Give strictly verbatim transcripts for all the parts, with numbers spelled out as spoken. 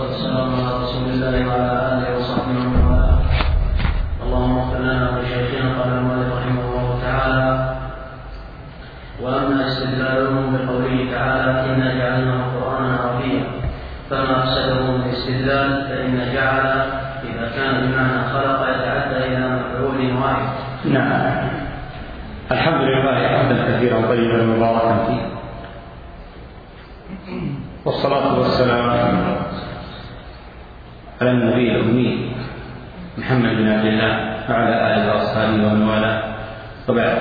والسلام على رسول الله وعلى آله وصحبه ومن والاه. اللهم اغفر لنا ولشيخنا قال المؤلف رحمه الله تعالى: وأما استدلالهم بقوله تعالى: إنا جعلناه قرآنا عربيا، فما أفسده من الاستدلال فإن جعل إذا كان بمعنى خلق يتعدى إلى مفعول واحد. نعم. الحمد لله حمدا كثيرا طيبا مباركا فيه، والصلاة والسلام على النبي الأمي محمد بن عبد الله وعلى آله وأصحابه ومن والاه، وبعد،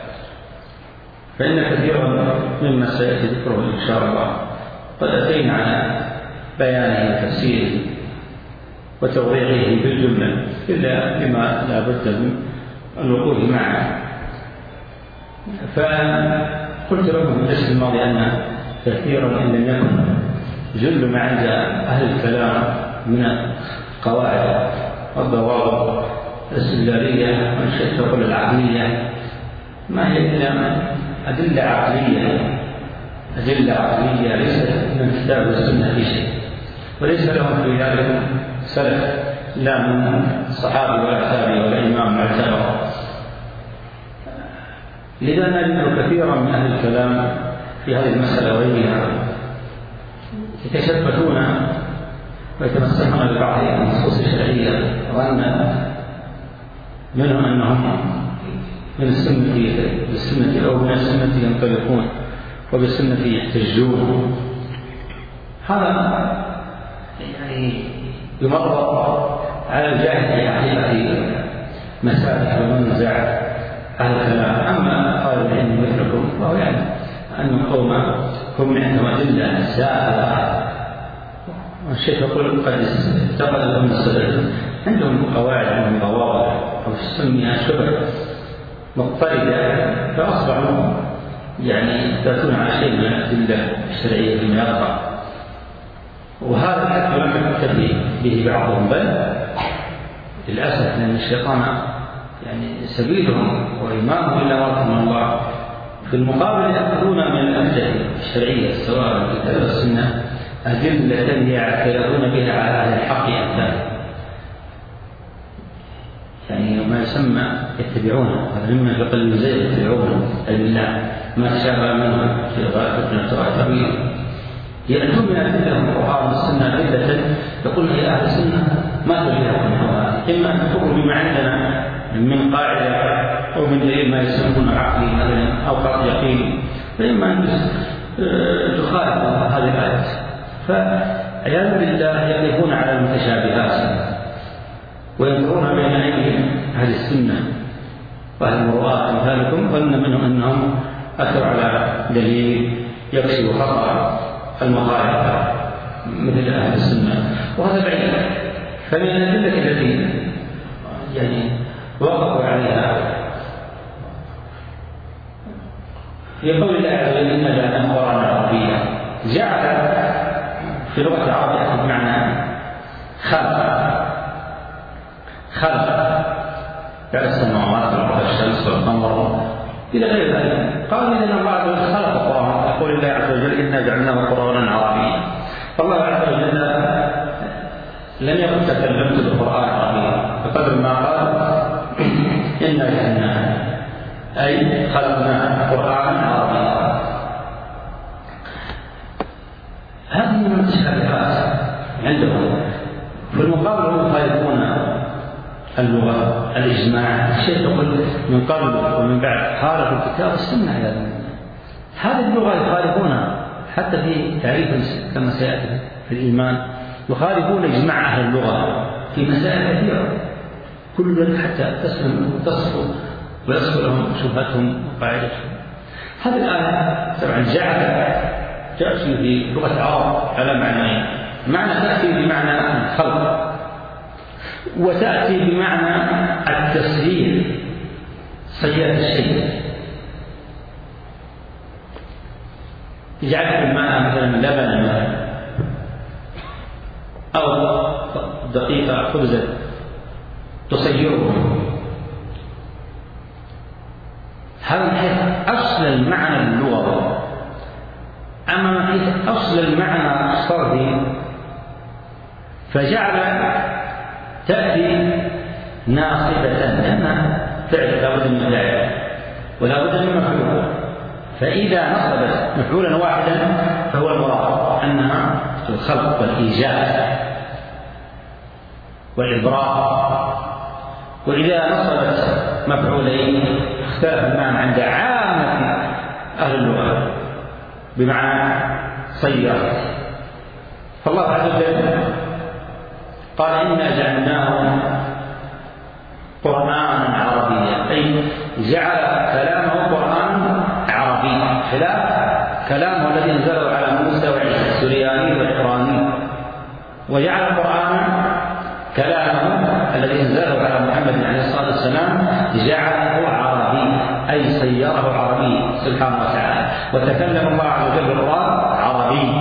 فإن كثيرا مما سيأتي ذكره إن شاء الله قد أتينا على بيانه وتفسيره وتوضيحه بالجملة، إلا لما لا بد من الوقوف معه. فقلت لكم في الدرس الماضي أن كثيرا إن لم يكن جل ما عند أهل الكلام من القواعد والضوابط الاستدلالية والشتى العقلية ما هي إلا أدلة عقلية أدلة عقلية ليست من الكتاب والسنة في شيء، وليس لهم في ذلك سلف لا من الصحابة ولا التابعين ولا إمام معتبر. لذا نجد كثيرا من أهل الكلام في هذه المسألة وغيرها يتشبثون ويتمسكون ببعض النصوص الشرعية، وأن منهم أنهم من السنة بالسنة أو من السنة ينطلقون وبالسنة يحتجون. هذا يعني يمرر على الجاهل في حقيقة مسائل ومنزع أهل الكلام. أما قال العلم مثلكم فهو يعلم أن القوم هم عندهم أدلة سائغة، والشيخ يقول قد انتقل لهم السلف عندهم قواعد، عندهم ضوابط أو تسميها شبه مضطردة، فأصبحوا يعني يثبتون على شيء من الأدلة الشرعية فيما يقع. وهذا الحكم لم يكتفي به بعضهم، بل للأسف لأن الشيطان يعني سبيلهم وإمامهم إلا ما رحم الله. في المقابل يأخذون من الأدلة الشرعية سواء الكتاب والسنة أدلة يعترضون بها على أهل الحق أمثاله، يعني ما يسمى يتبعونه، هذا مما في قلب زيد يتبعونه أي بالله ما تشابه منه في غاية التأويل. يأتون من أدلة القرآن والسنة أدلة يقول هي أهل السنة ما تجدها من هؤلاء، إما أن تخرج بما عندنا من قاعدة أو من دليل ما يسمونه عقلي مثلا أو قطع يقين، فإما أن تخالف هذه الآيات. فعياذا بالله يقفون على المتشابهات وينظرون بين أيديهم أهل السنة وأهل المروءات أمثالكم، ظن منهم أنهم أتوا على دليل يكشف خطأ المخالفة مثل أهل السنة، وهذا بعيد. فمن الأدلة التي يعني وقفوا عليها في قول الله عز وجل: إنا جعلناه قرآنا عربيا. جعل في اللغة العربية بمعنى خلق، خلق جعل السماوات والأرض والشمس والقمر إلى غير ذلك. قال إن الله عز وجل خلق القرآن، يقول الله عز وجل: إنا جعلناه قرآنا عربيا. فالله عز وجل لم يقل تكلمت بالقرآن عربيا بقدر ما قال إنا جعلناه أي خلقنا قرآنا عربيا. هذه من المتشابهات عندهم. في المقابل هم يخالفون اللغة الإجماع، الشيخ يقول من قبل ومن بعد خالفوا الكتاب والسنة. هذه اللغة يخالفونها حتى في تعريف كما سيأتي في الإيمان، يخالفون إجماع أهل اللغة في مسائل كثيرة، كل ذلك حتى تسلم وتصفوا ويصفوا لهم شبهتهم وقاعدتهم. هذه الآية طبعا جعل تأتي في لغة العرب على معنيين: معنى تأتي بمعنى الخلق، وتأتي بمعنى التسهيل، صيانة الشيء، يجعل الماء مثلا لبنا أو دقيقة خبزة تصيره. هذا من حيث أصل المعنى اللغوي. أما من حيث أصل المعنى الصرفي فجعل تأتي ناصبة لأنها فعل لا بد من فعل ولا بد من مفعول، فإذا نصبت مفعولا واحدا فهو المراد أنها الخلق والإيجاد والإبراء، وإذا نصبت مفعولين اختلف المعنى عند عامة أهل اللغة بمعنى صيرت. فالله عز وجل قال إنا جعلناه قرآنا عربيا، أي جعل كلامه قرآن عربي خلاف كلامه الذي انزله على موسى وعيسى السرياني والعبراني، وجعل القرآن كلامه الذي انزله على محمد عليه الصلاة والسلام جعله عربي، أي صيره عربي سبحانه وتعالى، وتكلم الله عز وجل بالقرآن عربي.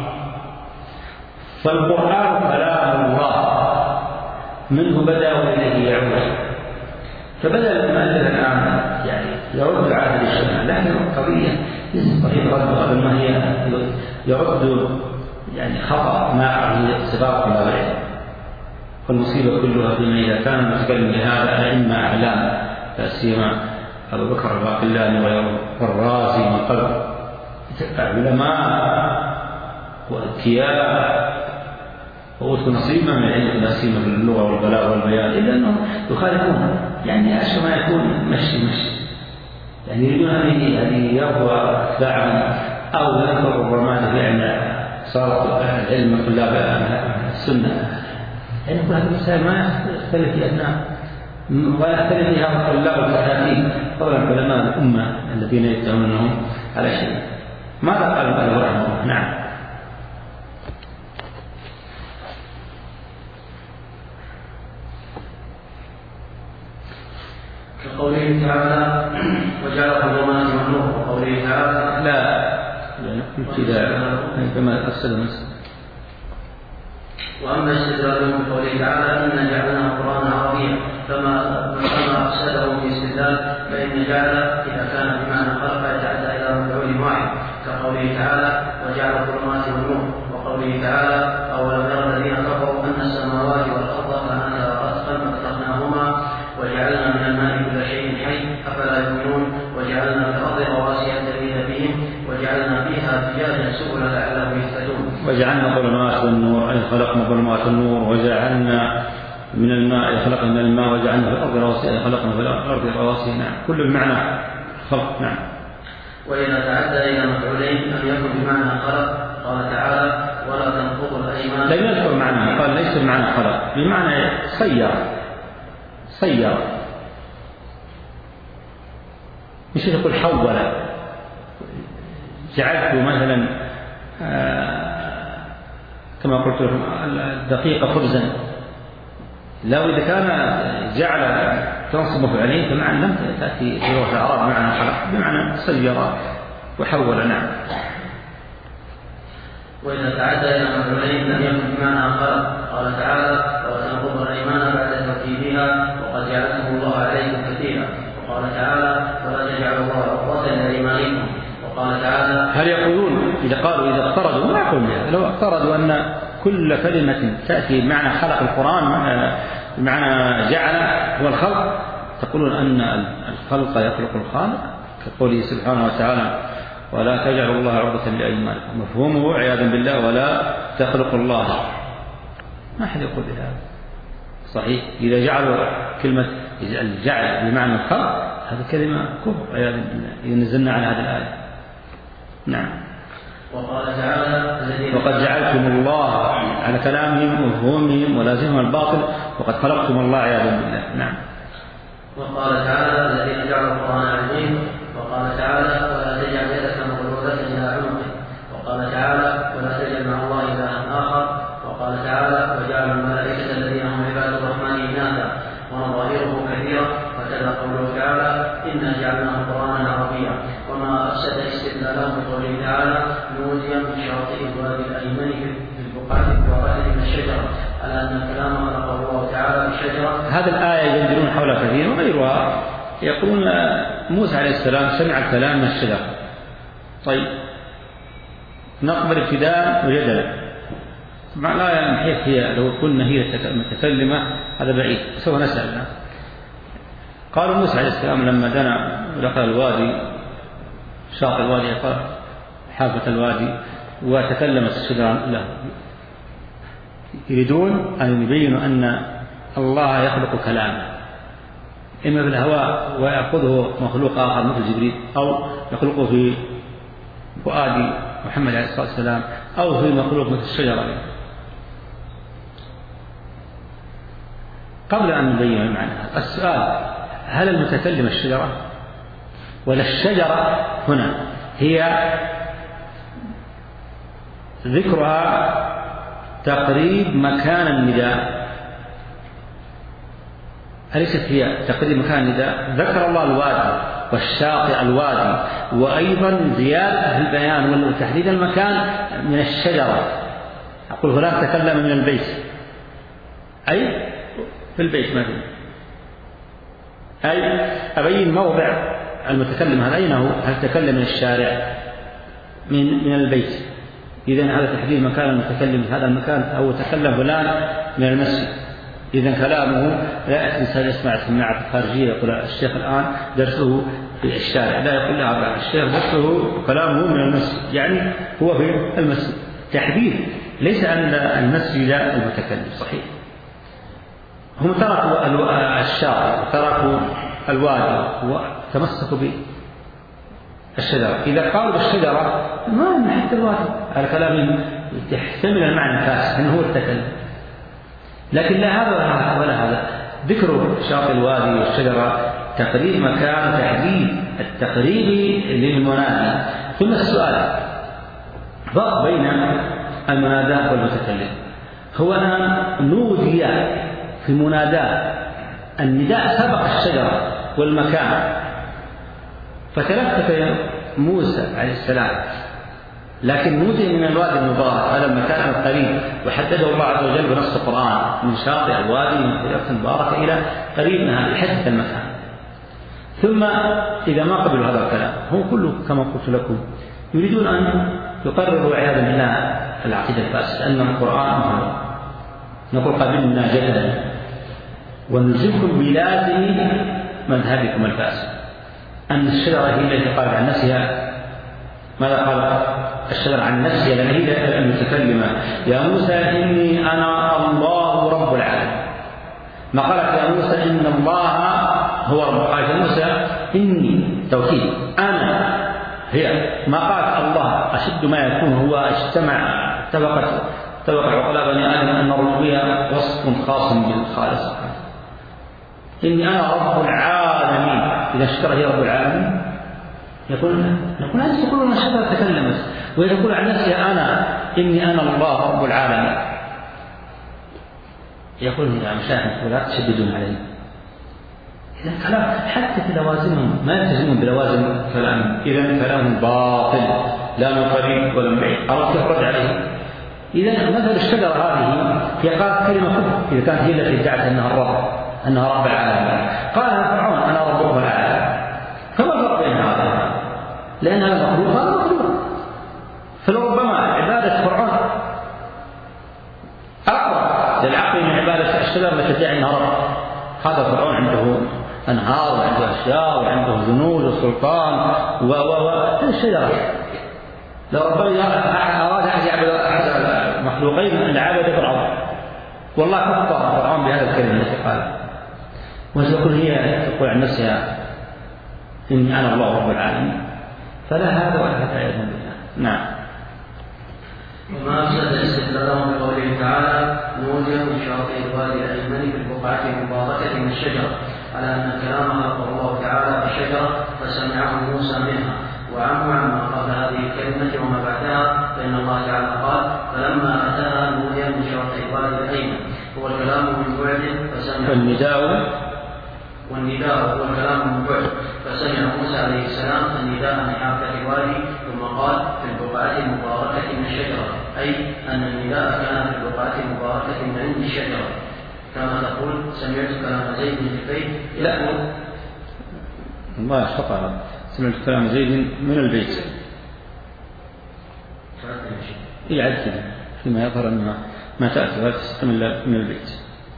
فالقرآن كلام الله منه بدأ وإليه يعود، فبدأ المؤلف الآن يعني يرد على هذه الشبهة، لكن القضية ليست قضية رد، بل ما هي يرد يعني خطأ ما عليه سباق ولا غيره. فالمصيبة كلها فيما إذا كان المتكلم بهذا أئمة أعلام، لا سيما أبو بكر الباقلاني وغيره والرازي من قبل، علماء وأذكياء وأوتوا نصيبا من العلم، لا سيما في اللغة والبلاغة والبيان، إلا أنهم يخالفون يعني أشبه ما يكون مشي مشي، يعني يريدون هذه هذه يرفع أتباعهم أو ينفر الرماد في أن صارت العلم طلاب السنة. يعني كل هذه المسائل ما يختلف في أبناء ولا يختلف في هذا الطلاب والأساتذة، طبعا علماء الأمة الذين يتهمونهم على شيء. ماذا قال المؤلف رحمه الله؟ نعم. كقوله تعالى وجعل الظلمات والنور، وقوله تعالى لا ابتداء كما أفسد المسجد. وأما استدلالهم بقوله تعالى إنا جعلناه قرآنا عربيا فما فما أفسده في استدلال، فإن جعل إذا كان بمعنى خلق يتعدى إلى مفعول واحد، كقوله تعالى وجعل الظلمات والنور، وقوله تعالى أولم يرى الذين كفروا أن السماوات والأرض كانتا رتقا ففتقناهما وجعلنا من الماء كل شيء حي أفلا يؤمنون، وجعلنا في الأرض رواسي تميد بهم وجعلنا فيها فجاجا سبلا لعلهم يهتدون. وجعلنا ظلمات والنور، أي خلقنا ظلمات النور، وجعلنا من الماء خلقنا من الماء، وجعلنا في الأرض رواسي، أي خلقنا في الأرض رواسي. نعم، كل المعنى خلق. نعم. وإذا تعدى إلى مفعولين لم يكن بمعنى خلق، قال تعالى ولا تنقضوا الأيمان. لم يذكر معنى، قال ليس بمعنى خلق، بمعنى صير صير مش يقول حول. جعلت مثلا آه كما قلت لكم الدقيق خبزا، لو إذا كان جعل تنصب عليه فمعنى لم تأتي في لغة العرب بمعنى خلق، بمعنى صير وحول. نعم. وإذا تعدى إلى مفعولين لم يكن بمعنى خلق، قال تعالى وتنقضوا الأيمان بعد توكيدها وقد جعلتم الله عليكم كثيرا، وقال تعالى ولا تجعلوا الله عقبة لأيمانكم، وقال تعالى هل يقولون إذا قالوا إذا اقترضوا ما يقولون لو اقترضوا أن كل كلمة تأتي بمعنى خلق القرآن بمعنى جعل هو الخلق، تقولون أن الخلق يخلق الخالق كقوله سبحانه وتعالى ولا تجعلوا الله عقبة لأيمانكم، مفهومه عياذا بالله ولا تخلق الله، ما حد يقول بهذا صحيح. إذا جعلوا كلمة الجعل بمعنى الخلق هذه كلمة كفر عياذا بالله إذا نزلنا على هذه الآية. نعم. وقال تعالى وقد جعلتم الله على كلامهم ومفهومهم ولازمهم الباطل وقد خلقتم الله عياذا بالله. نعم. وقال تعالى الذين جعلوا القرآن عظيم، وقال تعالى ولا تجعل يدك مغلولة إلى عنقك، وقال تعالى ولا تجعل مع الله إلها آخر، وقال تعالى وجعل الملائكة الذين هم عباد الرحمن إناثا ونظائره كثيرة، وكذا قوله تعالى إنا جعلناه قرآنا عربيا. وما أفسد استدلاله بقوله تعالى نودي من شاطئ الوادي الأيمن في البقعة البقعة من الشجرة، على أن الكلام خلقه الله تعالى بالشجرة. هذه الآية يجادلون حولها كثير وغيرها، يقولون موسى عليه السلام سمع الكلام من الشجرة. طيب نقبل ابتداء وجدلا، لا نحيث هي لو قلنا هي المتكلمة هذا بعيد، سوف نسأل. قالوا موسى عليه السلام لما دنا ودخل الوادي شاطئ الوادي حافة الوادي وتكلمت الشجرة له، يريدون أن يبينوا أن الله يخلق كلامه إما في الهواء ويأخذه مخلوق آخر مثل جبريل، أو يخلقه في فؤاد محمد عليه الصلاة والسلام، أو في مخلوق مثل الشجرة. قبل أن نبين المعنى السؤال: هل المتكلم الشجرة ولا الشجرة هنا هي ذكرها تقريب مكان النداء؟ أليست هي تقريب مكان النداء؟ ذكر الله الوادي والشاطئ الوادي، وأيضا زيادة في البيان وتحديد المكان من الشجرة. أقول فلان تكلم من البيت، أي في البيت مثلا، أي أبين موضع المتكلم هذا أين هو، هل تكلم من الشارع من من البيت؟ إذن هذا تحديد مكان المتكلم في هذا المكان، أو تكلم فلان من المسجد. إذن كلامه لا الإنسان يسمع السماعة الخارجية يقول الشيخ الآن درسه في الشارع، لا يقول لا الشيخ درسه كلامه من المسجد، يعني هو في المسجد. تحديد ليس أن المسجد المتكلم صحيح. هم تركوا الشاطئ وتركوا الوادي وتمسكوا بالشجرة. إذا قالوا بالشجرة ما نحت الوادي، هذا كلام يحتمل المعنى الفاسد أنه هو التكلم، لكن لا هذا ولا هذا. ذكر شاطئ الوادي والشجرة تقريب مكان تحديد التقريب للمنادي. ثم السؤال: ضغط بين المنادى والمتكلم. هو أن نودي في مناداه النداء سبق الشجرة والمكان، فتلفت موسى عليه السلام، لكن نودي من الوادي المبارك هذا المكان القريب، وحدده الله عز وجل بنص القرآن من شاطئ الوادي من الأرض المباركة إلى قريب منها يحدد المكان. ثم إذا ما قبلوا هذا الكلام هم كله كما قلت لكم يريدون أن يقرروا عياذا بالله العقيدة الفاسدة أن القرآن مهم. نقول قبلنا جدلا ونلزمكم بلازم مذهبكم الفاسد أن الشجرة هي التي قالت عن نفسها. ماذا قال الشجرة عن نفسها؟ لأن هي المتكلمة: يا موسى إني أنا الله رب العالمين. ما قالت يا موسى إن الله هو رب، قالت يا موسى إني توكيد أنا هي. ما قالت الله. أشد ما يكون هو اجتمع اتفقت اتفق عقلاء بني آدم أن الربوبية وصف خاص بالخالق. إني أنا رب العالمين. إذا الشجرة هي رب العالمين يقول نقول هذه يقولون الشجرة تكلمت، ويقول عن نفسها أنا إني أنا الله رب العالمين. يقول يا مشايخ لا تشددون علي. إذا كلام حتى في لوازمهم ما يلتزمون بلوازم كلام، إذا كلام باطل لا من قريب ولا من بعيد. أردت أرد عليه. إذا مثل الشجرة هذه هي قالت كلمة كفر إذا كانت هي التي ادعت أنها الرب أنها رب العالمين. قال فرعون أنا رب العالمين. فما الفرق بين هذا؟ لأن هذا مخلوق هذا مخلوق. فلربما عبادة فرعون أقرب للعقل من عبادة الشجرة التي تدعي أنها رب. هذا فرعون عنده أنهار وعنده أشياء وعنده جنود وسلطان و و و الشجرة. لو ربنا أراد أن يعبد مخلوقين أن عبد فرعون، والله كفر فرعون بهذا الكلمة التي قالها. وتقول هي تقول عن نفسها إني أنا الله رب العالمين، فلا هذا ولا هذا عياذا بالله. نعم. وما أفسد استدلالهم بقوله تعالى: نودي من شاطئ الوادي الأيمن في البقعة المباركة من الشجرة، على أن كلام خلقه الله تعالى في الشجرة فسمعه موسى منها، وعمه عما قبل هذه الكلمة وما بعدها، فإن الله تعالى قال: فلما أتاها نودي من شاطئ الوادي الأيمن. هو الكلام من بعد فسمع والنداء والنداء هو الكلام من بعد فسمع موسى عليه السلام النداء من حافة الوادي، ثم قال: في البقعة المباركة من الشجرة، أي أن النداء كان في البقعة المباركة من عند الشجرة، كما تقول سمعت كلام زيد في البيت. لا الله يحفظها، سمعت كلام زيد من البيت. يعد كذا فيما يظهر أن ما تأتي ولا تستقم إلا من البيت.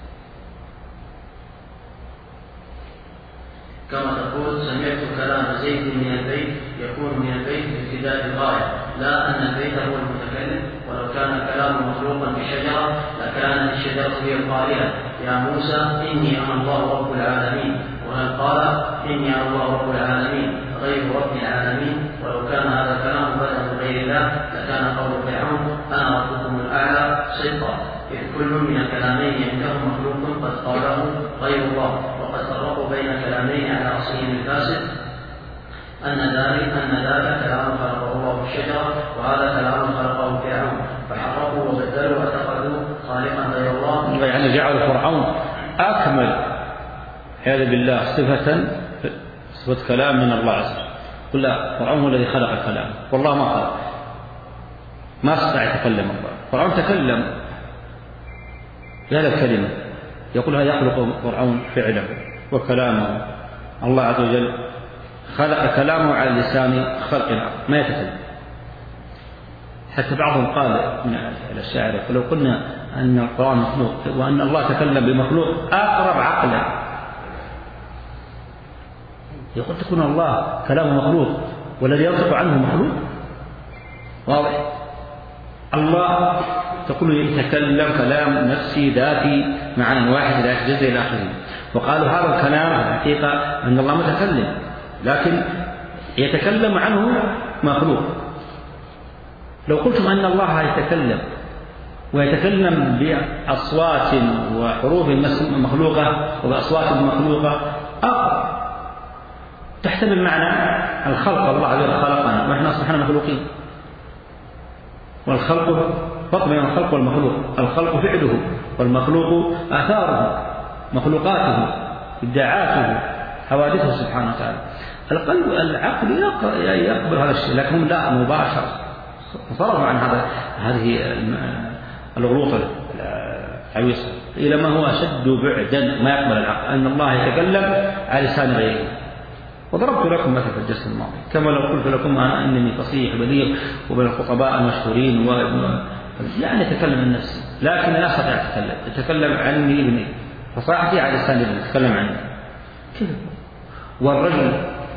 كما تقول سمعت كلام زيد من البيت يكون من البيت بابتداء الغاية، لا أن البيت هو المتكلم، ولو كان الكلام مخلوقا بالشجرة لكانت الشجرة هي القائلة يا موسى إني أنا الله رب العالمين، وهل قال إني أنا الله رب العالمين غير رب العالمين؟ ولو كان هذا الكلام بدأ من غير الله لكان قول فرعون أنا ربكم الأعلى صدقا، إذ كل من الكلامين ينكر مخلوق قد قاله غير الله، وقد فرقوا بين كلامين على أصلهم الفاسد أن ذلك أن ذلك كلام خلقه الله في الشجرة وهذا كلام خلقه فرعون، فحرفوا وبدلوا واتخذوا خالقا غير الله. يعني جعل فرعون أكمل هذا بالله صفة صفة كلام من الله عز وجل. قل لا، فرعون هو الذي خلق الكلام والله ما خلق، ما استطاع يتكلم الله. فرعون تكلم بهذه الكلمة يقولها يخلق فرعون فعله وكلامه، الله عز وجل خلق كلامه على لسان خلق ما يتكلم. حتى بعضهم قال من الشاعر لو قلنا أن القرآن مخلوق وأن الله تكلم بمخلوق أقرب عقلا، يقول تكون الله كلامه مخلوق والذي ينطق عنه مخلوق. واضح؟ الله تقول يتكلم كلام نفسي ذاتي معنى واحد لا يتجزأ إلى آخره، وقالوا هذا الكلام الحقيقة أن الله متكلم لكن يتكلم عنه مخلوق. لو قلتم أن الله يتكلم ويتكلم بأصوات وحروف مخلوقة وبأصوات مخلوقة أقرب تحتمل معنى الخلق، الله عز وجل خلقنا ونحن سبحانه مخلوقين، والخلق فرق بين الخلق والمخلوق، الخلق فعله والمخلوق آثاره مخلوقاته إبداعاته حوادثه سبحانه وتعالى. القلب العقل يقبل هذا الشيء لكن لا مباشر، صرفوا عن هذا هذه الغلوط العويصة إلى ما هو أشد بعدا ما يقبل العقل، أن الله يتكلم على لسان غيره. وضربت لكم مثل في الدرس الماضي كما لو قلت لكم أنا أنني فصيح بليغ وبين الخطباء المشهورين وابن يعني يتكلم عن نفسي لكن لا أستطيع أتكلم، يتكلم عني ابني فصاحتي على لسان ابني يتكلم عني كذا. والرجل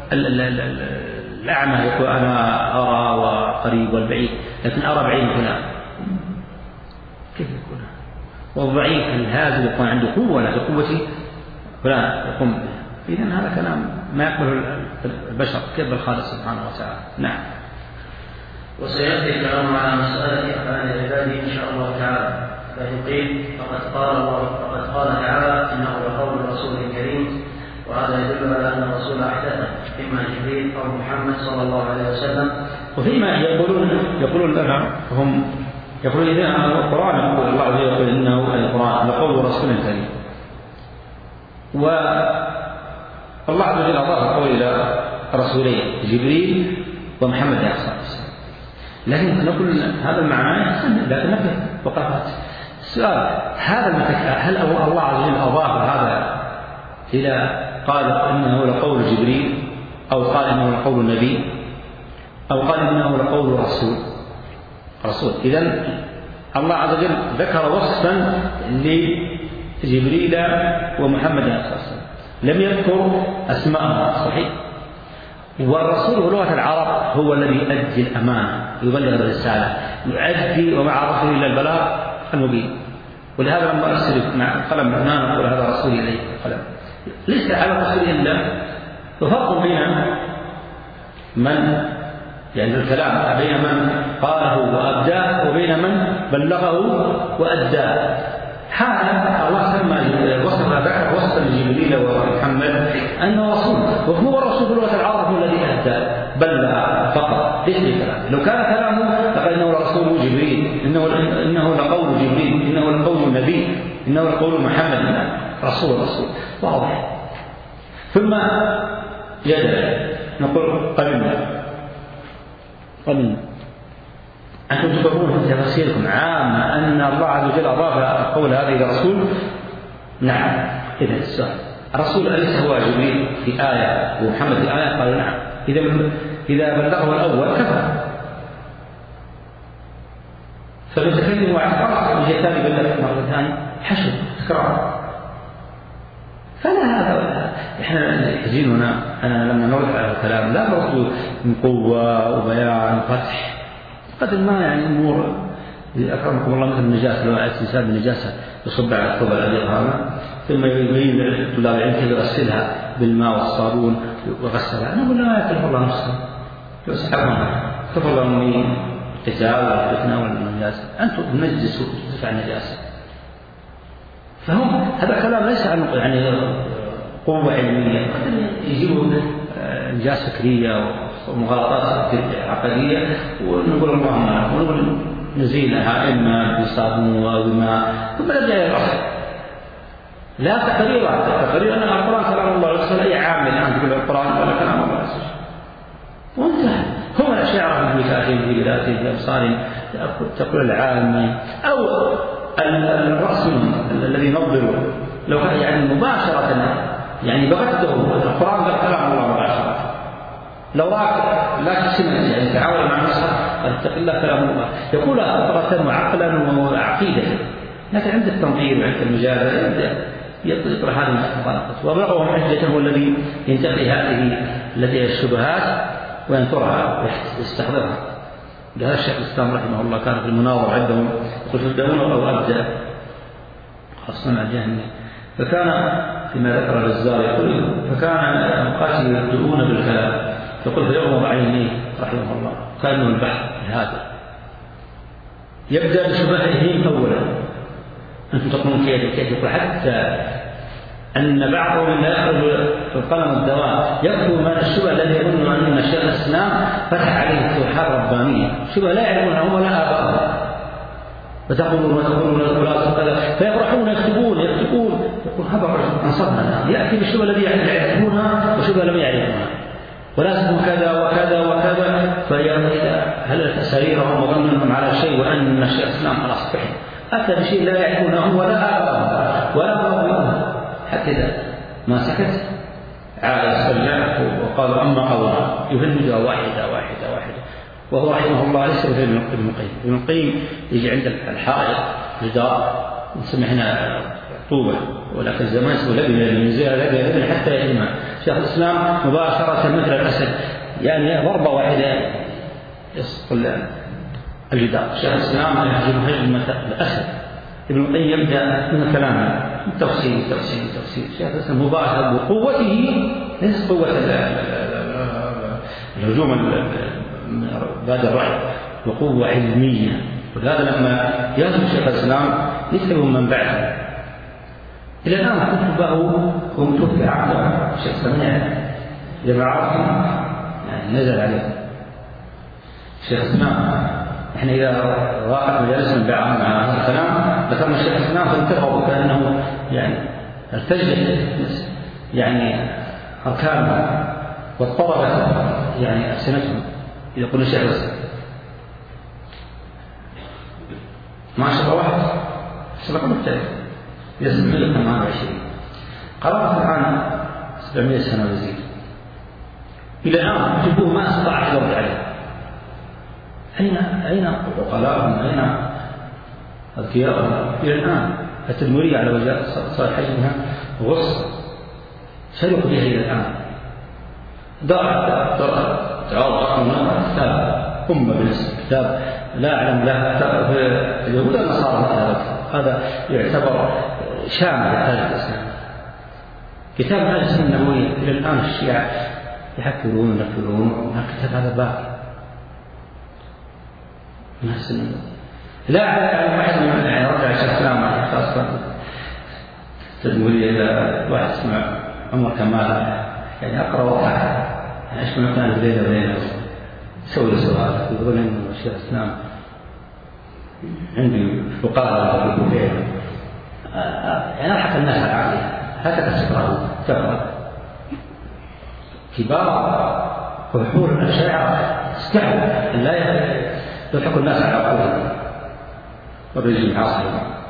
الأعمى يقول أنا أرى وقريب والبعيد لكن أرى بعيد فلان كيف يكون؟ والضعيف الهازل يكون عنده قوة لا قوة فلان يقوم به. إذن هذا كلام ما يقبل البشر كيف الخالق سبحانه وتعالى. نعم. وسيأتي الكلام على مسألة أفعال العباد إن شاء الله تعالى، فإن قيل فقد قال الله فقد قال تعالى إنه لقول رسول كريم، وهذا يدل على أن الرسول أحدثه إما جبريل أو محمد صلى الله عليه وسلم. وفيما يقولون يقولون لنا هم يقولون إذا القرآن يقول الله عز وجل يقول إنه القرآن لقول رسول كريم، والله عز وجل أضاف القول إلى رسولين جبريل ومحمد عليه الصلاة والسلام، لكن نقول هذا المعنى لكن نفهم وقفات. السؤال هذا المتك... هل الله عز وجل أضاف هذا إلى قال إنه لقول جبريل أو قال إنه لقول النبي أو قال إنه لقول رسول رسول إذن الله عز وجل ذكر وصفا لجبريل ومحمد عليه الصلاة والسلام لم يذكر أسماءهم صحيح. والرسول لغة العرب هو الذي يؤدي الأمانة يبلغ الرسالة يؤدي ومع الرسول إلى البلاغ المبين. ولهذا لما أرسل مع القلم هنا نقول هذا رسول إليه القلم ليس على الرسول إلا وفرق بين من يعني الكلام بين من قاله وأبداه وبين من بلغه وأداه. هذا الله سمى وصف ذكر وصف لجبريل ومحمد أنه رسول، وهو الرسول في لغة العرب هو الذي أدى بلغ فقط ليس بكلام. لو كان كلامه فقال إنه رسول جبريل إنه إنه لقول جبريل إنه لقول النبي إنه لقول محمد رسول رسول واضح. ثم يدعي نقول قبلنا قبلنا أنتم تقولون في تفسيركم عامة أن الله عز وجل أضاف القول هذا إلى رسول. نعم. إذا السؤال الرسول أليس هو جبريل في آية ومحمد في آية؟ قالوا نعم. إذا إذا بلغه الأول كفى. فبتكلم واعتراف الجهة الثانية بالله مرة ثانية حشد تكرار. فلا هذا ولا احنا يحزننا انا لما نرد على الكلام لا نرد من قوه وبيان وفتح قد ما يعني امور اكرمكم الله مثل النجاسه لو الانسان بالنجاسه يصب على الثوب الابيض هذا ثم يبين للطلاب العلم كيف يغسلها بالماء والصابون وغسلها. انا اقول لا يكلف الله نفسه يسحبها كفر الله من القتال والفتنه والنجاسه انتم تنجسوا تدفع النجاسه. فهم هذا كلام ليس عن يعني قوة علمية يجيبوا نجاسة فكرية ومغالطات عقدية ونقول اللهم معنا ونقول نزيلها إما بصابون أو بماء ثم نرجع إلى الأصل. لا تقريرات تقرير أن القرآن كلام الله عز أي عام الآن تقول القرآن ولا كلام الله عز وجل وانتهى. هم الأشاعرة في مكاتب في بلادهم في أبصارهم تقول العالم أو الرأس الذي نظره لو كان يعني مباشرة يعني بغته القرآن قال كلام الله مباشرة لو راك لا تسمع يعني تعاون مع نفسك اتق الله كلام الله يقولها فطرة وعقلا وعقيدة لكن عند التنظير وعند المجادلة يطرح هذه المخالفات وبلغهم حجته الذي ينتقي هذه التي الشبهات وينثرها ويستحضرها. هذا الشيخ الإسلام رحمه الله كان في المناظرة عندهم يقول تبدأون أو أبدأ خاصة مع الجهمية فكان فيما ذكر الجزار يقول فكان مقاتل يبدؤون بالكلام يقول فيغمض عينيه رحمه الله كأنه البحر هذا يبدأ بشبههم أولا أنتم تقولون كيف كيف يقول حتى أن بعضهم لا يخرج في القلم الدواء يكتب من الشبه الذي يظن أن شيخ الإسلام فتح عليه فتوحات ربانية شبه لا يعلمونها هم ولا آباؤهم فتقولون وتقولون الخلاصة كذا فيفرحون يكتبون يكتبون يقول هذا الرجل أنصرنا يأتي بالشبه الذي يعرفونها وشبه لم يعرفونها ولازم كذا وكذا وكذا فهل سريرهم وظنهم على شيء وأن الشيخ الإسلام خلاص فحل أتى بشيء لا يعرفونه ولا آباؤهم ولا مربيونه حتى إذا ما سكت عاد يسترجع وقالوا أما قولنا يهندها واحدة واحدة واحدة وهو رحمه الله ليس مثل ابن القيم. ابن القيم يجي عند الحائط جدار نسميه هنا طوبة ولكن زمان اسمه لبن ينزل لبن لبن حتى يجمع. شيخ الإسلام مباشرة مثل الأسد يعني ضربة واحدة يسقط الجدار. شيخ الإسلام يهجم هجمة الأسد. ابن القيم يبدأ من كلامه التفصيل تفصيل تفصيل. شيخ الإسلام مباشر بقوته ليس قوة الهجوم بعد الرعي وقوة علمية. ولهذا لما يهجم شيخ الإسلام يسلم من بعده. إلى الآن كتبه ومتوفى عقله الشيخ الإسلام جماعات يعني نزل عليه الشيخ الإسلام. احنا إذا راقت مجالسنا مع هذا الكلام ذكرنا الشيخ الإسلام فانتهوا كأنه يعني ارتجت يعني أركانهم واضطربت يعني ألسنتهم إذا قلنا الشيخ الإسلام ما شاء واحد سبق مختلف يسمع لك ثمانية وعشرين قرأت الآن سبعمائة سنة ويزيد إلى الآن كتبوه ما استطاع يرد عليه. أين أين عقلاءهم أين أذكياءهم إلى الآن التدميرية على وجه صار حجمها غصة سلك بها إلى الآن ضاعت ضاعت تعاضت من كتاب أمة بالاسم كتاب لا أعلم لها في اليهود النصارى هذا يعتبر شامل لتاريخ الإسلام كتاب هذا السنة النبوية. إلى الآن الشيعة يحكرون ينفرون الكتاب هذا باقي من السنة. لا أعلم واحد من يعني رجع الشيخ الإسلام خاصة تدمرية إلى واحد اسمه عمر كمال يعني أقرأ وقع إيش من كان الليلة وليلة سوي سؤال يقول إن الشيخ الإسلام عندي فقهاء يقول فيه يعني ألحق الناس على العقلية هكذا تقرأ تقرأ كبار وبحور الأشاعرة استحوا لا يلحق الناس على عقولهم والرجل العاصي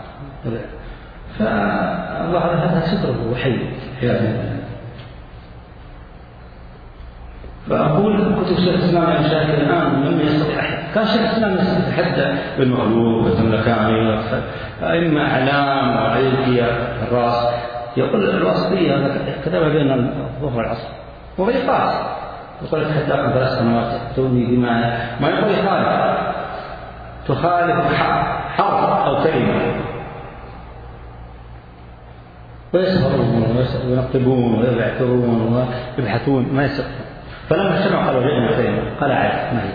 فالله هذا ستره وحي حياته. فأقول كتب شيخ الإسلام عن شاهد الآن لم يستطيع أحد. كان شيخ الإسلام يتحدى بالمغلوب والتملكاني إما أعلام وعيدية الراس، يقول الوسطية كتب بين الظهر والعصر وغيقات، يقول أتحداكم ثلاث سنوات توني دماء، ما يقول يخالف، تخالف حرف أو كلمة ويسهرون وينقبون ويبعثرون ويبحثون ما يستطيعون. فلما اجتمعوا قالوا جئنا كلمة، قال عارف ما هي؟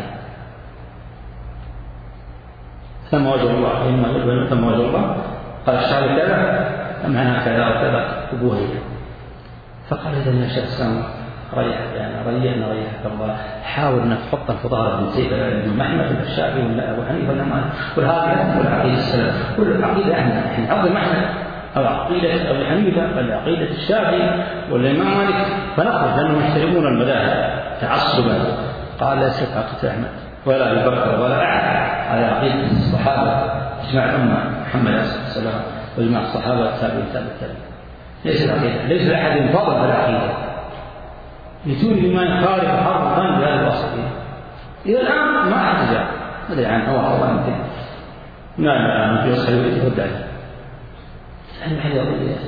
ثم وجه الله، إما ثم وجه الله، قال الشعب كذا معناها كذا وكذا أبوه. فقال إذا يا شيخ الإسلام ريح يعني ريحنا ريحك الله، حاول أن تحط في ظهر ابن سيبة ابن محمد ولا الشافعي ولا أبو حنيفة ولا مالك، والهذه والعقيدة السلف والعقيدة احنا احنا عبد محمد أو عقيدة أبو حنيفة ولا عقيدة الشافعي ولا الإمام مالك، فنخرج لأنهم يحترمون المذاهب تعصبا. قال ليست عقيدة أحمد ولا أبي بكر ولا أحد، على عقيدة الصحابة إجماع الأمة محمد عليه الصلاة والسلام وإجماع الصحابة التابعين التابعين. ليس العقيدة، ليس أحد فاضل على العقيدة يتوني بما يخالف حرفا لهذا الوسطية. إلى الآن ما أحد جاء، ما أدري عن هو الله يمكن لا لا في وصحه يرد عليه. يعني حاجة يعني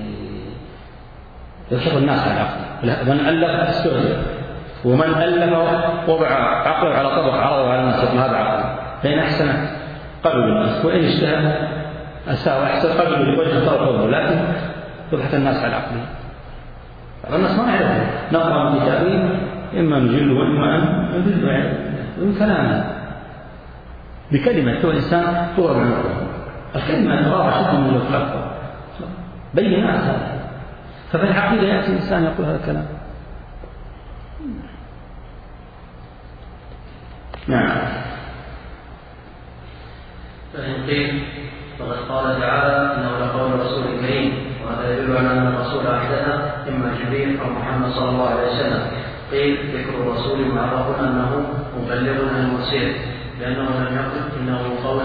يشغل الناس على العقل، من ألف استهزئ ومن ألف وضع عقله على طبق عرضه على الناس هذا عقل، فإن أحسن قبل الناس وإن اشتهى أساء وأحسن قبل بوجه طرفه، لكن يضحك الناس على عقله. الناس ما يعرفون، نقرأ من كتابين إما نجل وإما نذل من كلامه بكلمة. هو إنسان تضرب عنقه، الكلمة ترى شد من الأخلاق بينات هذا. ففي العقيدة يأتي إنسان يقول هذا الكلام. نعم. فإن قيل فقد قال تعالى إنه لقول رسول كريم، وهذا يدل على أن الرسول أحدثه إما جبريل أو محمد صلى الله عليه وسلم. قيل ذكر الرسول معرف أنه مبلغ عن المرسل، لأنه لم يقل إنه قول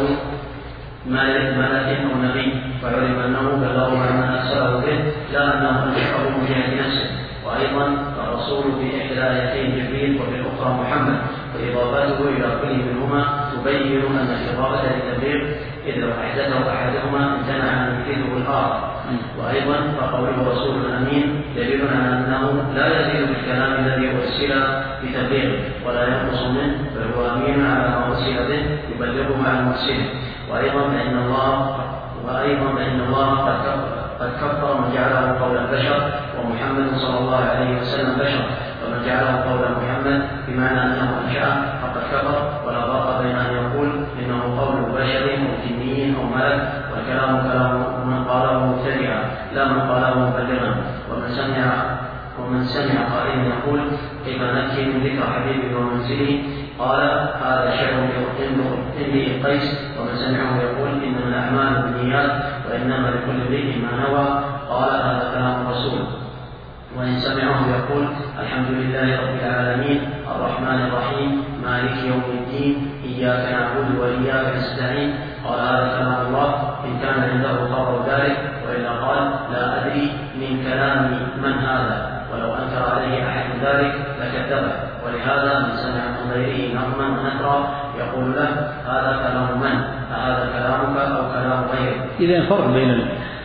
ملك أو نبي، فعلم أنه بلغ عما أرسله به لا أنه أنشأه من جهة نفسه. وأيضا الرسول في إحدى آيتين جبريل وفي الأخرى محمد، وإضافته إلى كل منهما تبين أن الإضافة للتبليغ، إذ لو أحدثه أحدهما امتنع أن يفيده الآخر. وأيضا فقوله رسول أمين دليل على أنه لا يزيد بالكلام الذي أرسل بتبليغه ولا ينقص منه، بل هو أمين على ما أرسل به يبلغه عن مرسله. وأيضا فإن الله وأيضا فإن الله قد كفر من جعله قول البشر، ومحمد صلى الله عليه وسلم بشر، ومن جعله قول محمد بمعنى أنه أنشأه فقد كفر، ولا فرق بين أن يقول إنه قول بشر أو جني أو ملك، والكلام كلام من قاله مبتدعا لا من قاله مبلغا. ومن سمع ومن سمع قائلا يقول كيف نأتي من ذكر حبيبي ومنزلي، قال هذا شعر امرئ قيس. ومن سمعه يقول إنما الأعمال بالنيات وإنما لكل امرئ ما نوى، قال هذا كلام الرسول. وإن سمعه يقول الحمد لله رب العالمين الرحمن الرحيم مالك يوم الدين إياك نعبد وإياك نستعين، قال هذا كلام الله إن كان عنده خبر ذلك، وإلا قال لا أدري من كلام من هذا، ولو أنكر عليه أحد ذلك لكذبه. ولهذا من سمع من غيره نظما ونثرا يقول له هذا كلام من، هذا كلامك أو كلام غيرك. إذا فرق بين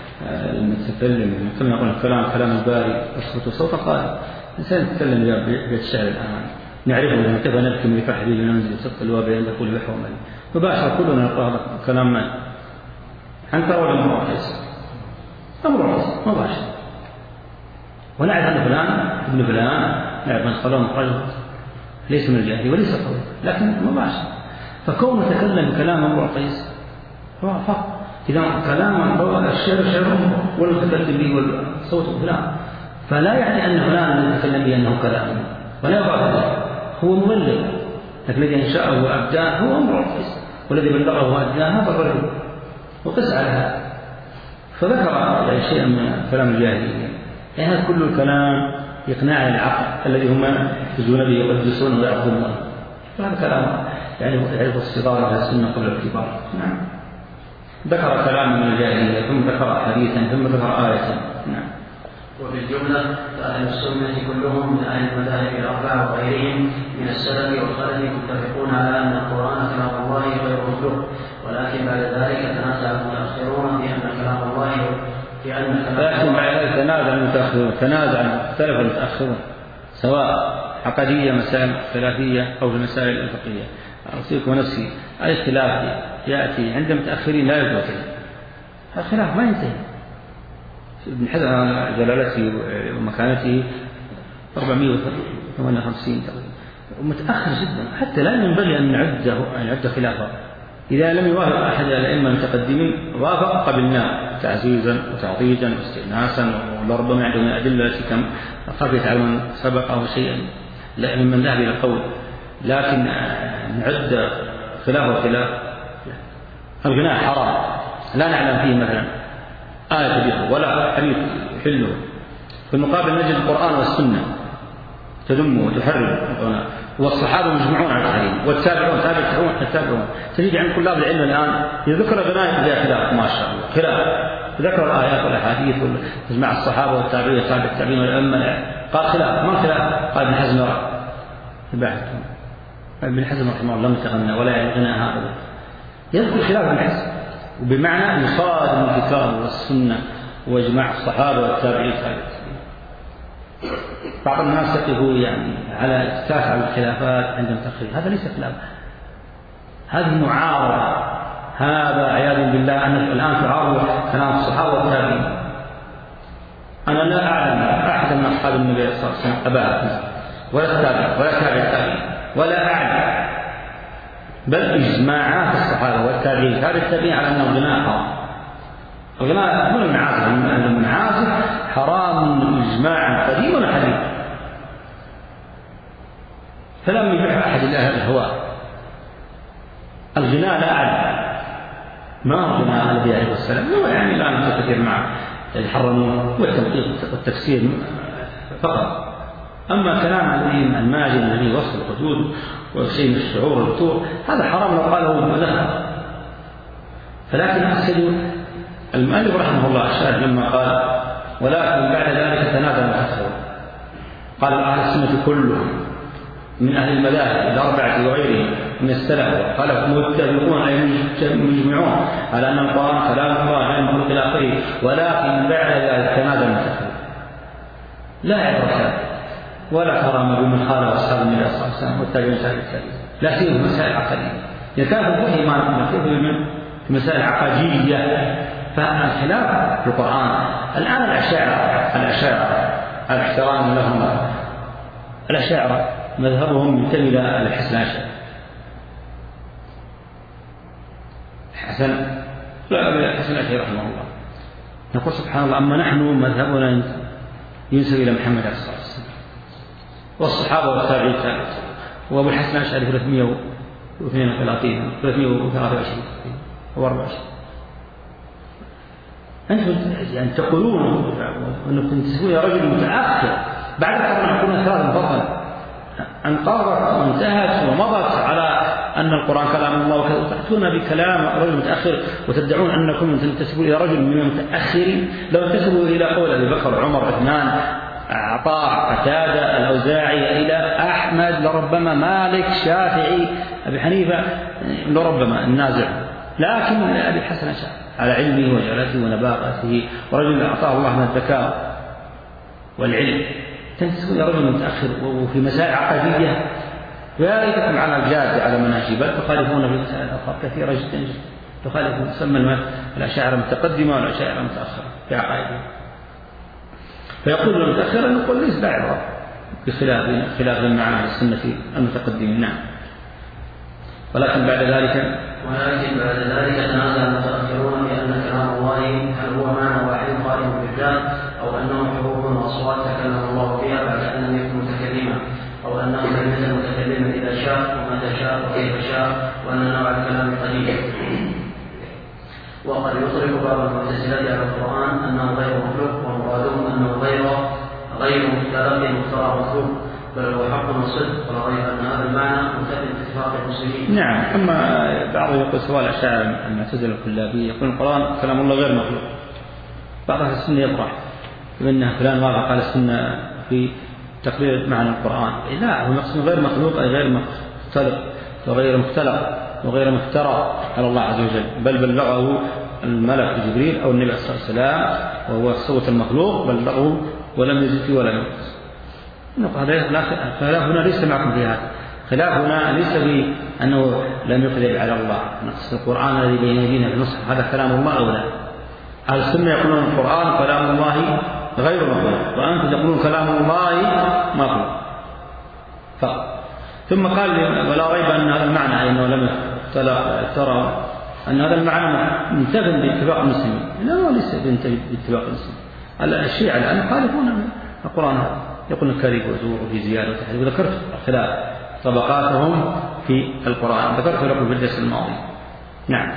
المتكلم كما يقول الكلام كلام الباري أصوت صوت، قال إنسان يتكلم بالشعر الآن نعرفه كيف نبكي من ذكر حبيبنا منزل صدق الوابع عند كل بحر من مباشر كلنا نقرأ كلام من عنتر ولا مروحيس مروحيس مباشر، ونعرف أن فلان ابن فلان، نعرف أن فلان رجل ليس من الجاهلية وليس قوي لكن مباشر. فكون يتكلم بكلام مروحيس هو فرق. إذا كلام الشعر شعر والمتكلم به والصوت فلان، فلا يعني أن فلان يتكلم به أنه كلام، ولا يبغى هو مبلغ، لكن الذي أنشأه وأبداه هو مروحيس، والذي بلغه وأداه هذا الرجل، وقس على هذا. فذكر يعني شيئا من كلام الجاهلية، يعني هذا كل الكلام يقنع العقل الذي هم يجون به يقدسون ويعظمون، فهذا كلام يعني يعرف الصغار على السنة قبل الكبار. نعم. ذكر كلام من الجاهلية ثم ذكر حديثا ثم ذكر آية. نعم. وفي الجملة فأهل السنة كلهم من أهل المذاهب الأربعة وغيرهم من السلف والخلف متفقون على أن القرآن كلام الله غير مخلوق، ولكن بعد ذلك تنازع المتأخرون بأن كلام الله في أن كلام لكن بعد ذلك تنازع المتأخرون تنازع اختلف المتأخرون سواء عقدية مسائل خلافية أو في المسائل الفقهية. أوصيكم نفسي أي خلاف يأتي عند المتأخرين لا يثبت، الخلاف ما ينتهي. ابن حزم على جلالته ومكانته أربعمائة وثمانية وخمسين متأخر جدا، حتى لا ينبغي أن نعده أن نعد خلافه. إذا لم يوافق أحد الأئمة المتقدمين وافق قبلناه تعزيزا وتعطيجا واستئناسا، ولربما عندهم الأدلة التي كم خفيت على من سبقه شيئا لا ممن ذهب إلى القول، لكن نعد خلاف الخلاف. الغناء حرام لا نعلم فيه مثلا آية تبيحه ولا حديث يحله، في المقابل نجد القرآن والسنة تذم وتحرم الغناء، والصحابة مجمعون على التحريم، والتابعون تابعون التابعون. تجد عند طلاب العلم الآن يذكر الغناء فيها خلاف ما شاء الله خلاف، ذكر الآيات والأحاديث وتجمع الصحابة والتابعين والتابع التابعين والأئمة قال خلاف ما خلاف. قال ابن حزم تبعته ابن حزم رحمه الله لم يتغنى ولا الغناء هذا يذكر خلاف ابن حزم، وبمعنى يصادم الكتاب والسنة وإجماع الصحابة والتابعين. بعض الناس يقفوا يعني على اتساع الخلافات عند المتأخرين، هذا ليس خلاف، هذه معارضة. هذا عياذا بالله أنك الآن تعارض كلام الصحابة والتابعين. أنا لا أعلم أحد من أصحاب النبي صلى الله عليه وسلم أباه ولا التابع ولا تابع التابعين ولا أعلم، بل إجماعات الصحابة والتابعين تابع التابعين على أنه غناء حرام. الغناء من المعازف، المعازف حرام إجماعا قديما وحديثا، فلم يبيع أحد الأهل الهواء. الغناء لا أعلم ما هو الغناء الذي عليه السلام، هو يعني لا نتكثر معه الحرمون والتوقيت والتفسير فقط. أما كلام الذي الماجد الذي وصل الحدود وشيء من الشعور والفتور هذا حرام لو قاله مذهب. فلكن أقصد المؤلف رحمه الله الشاهد لما قال ولكن بعد ذلك تنازع المتأخرون، قال أهل السنة كلهم من أهل المذاهب الأربعة وغيرهم من السلف قال متفقون أي مجمعون على أن القرآن كلام الله غير مخلوق إلى آخره، ولكن بعد ذلك تنازع المتأخرون. لا عبرة ولا كرامة بمن خالف أصحاب النبي صلى الله عليه وسلم والتابعين التابعين، لا سيما في مسائل عقدية. إذا كان في الوحي ما نقول في مسائل عقدية فالخلاف في القرآن. الآن الأشاعرة الأشاعرة الاحترام لهم، الأشاعرة مذهبهم ينتمي إلى الحسن الأشعري حسن لا حسن الأشعري رحمه الله. نقول سبحان الله أما نحن مذهبنا ينسب إلى محمد عليه الصلاة والسلام والصحابة والتابعين وأبو الحسن الأشعري ثلاثمائة واثنين وثلاثين ثلاثمائة وثلاثة وعشرين وأربعة وعشرين. أنتم يعني تقولون أنكم تنتسبون إلى رجل متأخر بعد أن يكون ثلاث فضلا انقضت وانتهت ومضت على أن القرآن كلام الله وكذا، وتأتون بكلام رجل متأخر وتدعون أنكم تنتسبون إلى رجل من المتأخرين. لو انتسبوا إلى قول أبي بكر عمر عثمان عطاء قتادة الأوزاعي إلى أحمد لربما مالك شافعي أبي حنيفة لربما النازع، لكن أبي الحسن الأشعري على علمه وجلالته ونباغته ورجل أعطاه الله من الذكاء والعلم تنتسبون إلى رجل متأخر وفي مسائل عقدية يا ريتكم على الجادة على مناهج، بل تخالفون في مسائل أخرى كثيرة جدا جدا تخالفون. تسمى الأشاعرة متقدمة والأشاعرة متأخرة في عقائدهم. فيقول المتأخر نقول ليس لا عبرة بخلاف خلاف مع أهل السنة المتقدمين. نعم. ولكن بعد ذلك ولكن بعد ذلك تنازع المتأخرون بأن كلام الله هل هو معنى واحد قائم بالذات أو أنه حروف وأصوات تكلم الله فيها بعد أن لم يكن متكلما، أو أنه لم يزل متكلما إذا شاء ومتى شاء وكيف شاء، وأن نوع الكلام قليل. وقد يطلق بعض المعتزلة على القرآن أنه غير مخلوق ومرادهم أنه غير غير مختلق مخترع مخلوق، بل هو حق وصدق، ولا ريب أن هذا المعنى منتفي باتفاق المسلمين. نعم. أما بعض يقول سواء الأشاعرة المعتزلة الكلابية يقول القرآن كلام الله غير مخلوق، بعض أهل السنة يطرح بأن فلان وافق على السنة في تقرير معنى القرآن. لا، هو مقصود غير مخلوق أي غير مختلق وغير مختلق وغير مفترى على الله عز وجل، بل بلغه الملك جبريل أو النبي صلى الله عليه وسلم وهو صوت المخلوق بلغه ولم يزد فيه ولا ينقص. فهنا ليس معكم في هذا، خلافنا ليس في أنه لم يكذب على الله، نص القرآن الذي بين يدينا في النصح هذا كلام الله أو لا؟ أهل السنة يقولون القرآن كلام الله غير مخلوق، وأنتم تقولون كلام الله مخلوق. ثم قال ولا ريب أن هذا المعنى أنه لم ترى أن هذا المعنى منتفٍ باتفاق المسلمين. لا، هو ليس منتفٍ باتفاق المسلمين. الشيعة الآن يخالفون القرآن هذا، يقولون كذب وزور وفي زيادة وتحريف. وذكرت خلاف طبقاتهم في القرآن، ذكرت لكم في الدرس الماضي. نعم.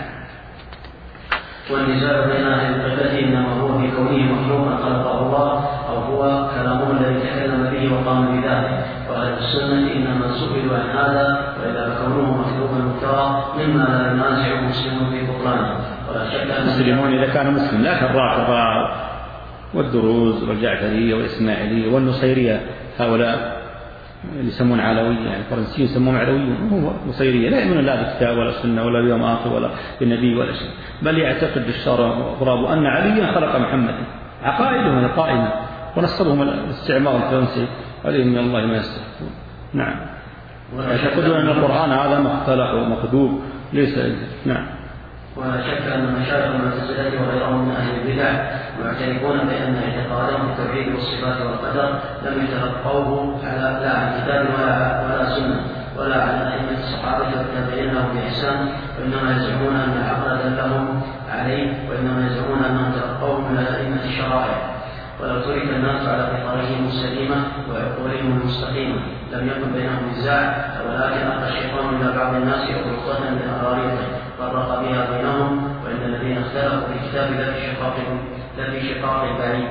والنزاع بين أهل القبلة إنما هو في كونه مخلوقا خلقه الله أو هو كلامه الذي تكلم به وقام بذلك. وأهل السنة إنما سئلوا عن هذا، وإذا كونه مخلوقا مفترى مما لا ينازع مسلم في بطلانه. ولا شك المسلمون إذا كان مسلم، لا كالرافضة والدروز والجعفرية والإسماعيلية والنصيرية، هؤلاء اللي يسمون علوية، يعني الفرنسيين يسمون علويون، هو نصيرية، لا يؤمنون لا بالكتاب ولا السنة ولا بيوم آخر ولا بالنبي ولا شيء، بل يعتقد بالشرع وغراب أن عليا خلق محمد. عقائدهم قائمة، ونصبهم الاستعمار الفرنسي عليهم من الله ما يستحقون. نعم. يعتقدون أن القرآن هذا مختلق ومكذوب ليس. نعم. ولا شك أن مشايخ المعتزلة وغيرهم من أهل البدع معترفون بأن اعتقادهم في التوحيد والصفات والقدر لم يتلقوه على لا عن كتاب ولا ولا سنة ولا عن أئمة الصحابة والتابعين لهم بإحسان، وإنما يزعمون أن العقل دلهم عليه، وإنما يزعمون أنهم تلقوه من أئمة الشرائع. ولو ترك الناس على فطرتهم السليمة وعقولهم المستقيمة لم يكن بينهم نزاع، ولكن ألقى الشيطان إلى بعض الناس خلقة من أغاريقه فرق بها بينهم، وإن الذين اختلفوا في الكتاب لفي شقاق لفي شقاق بعيد.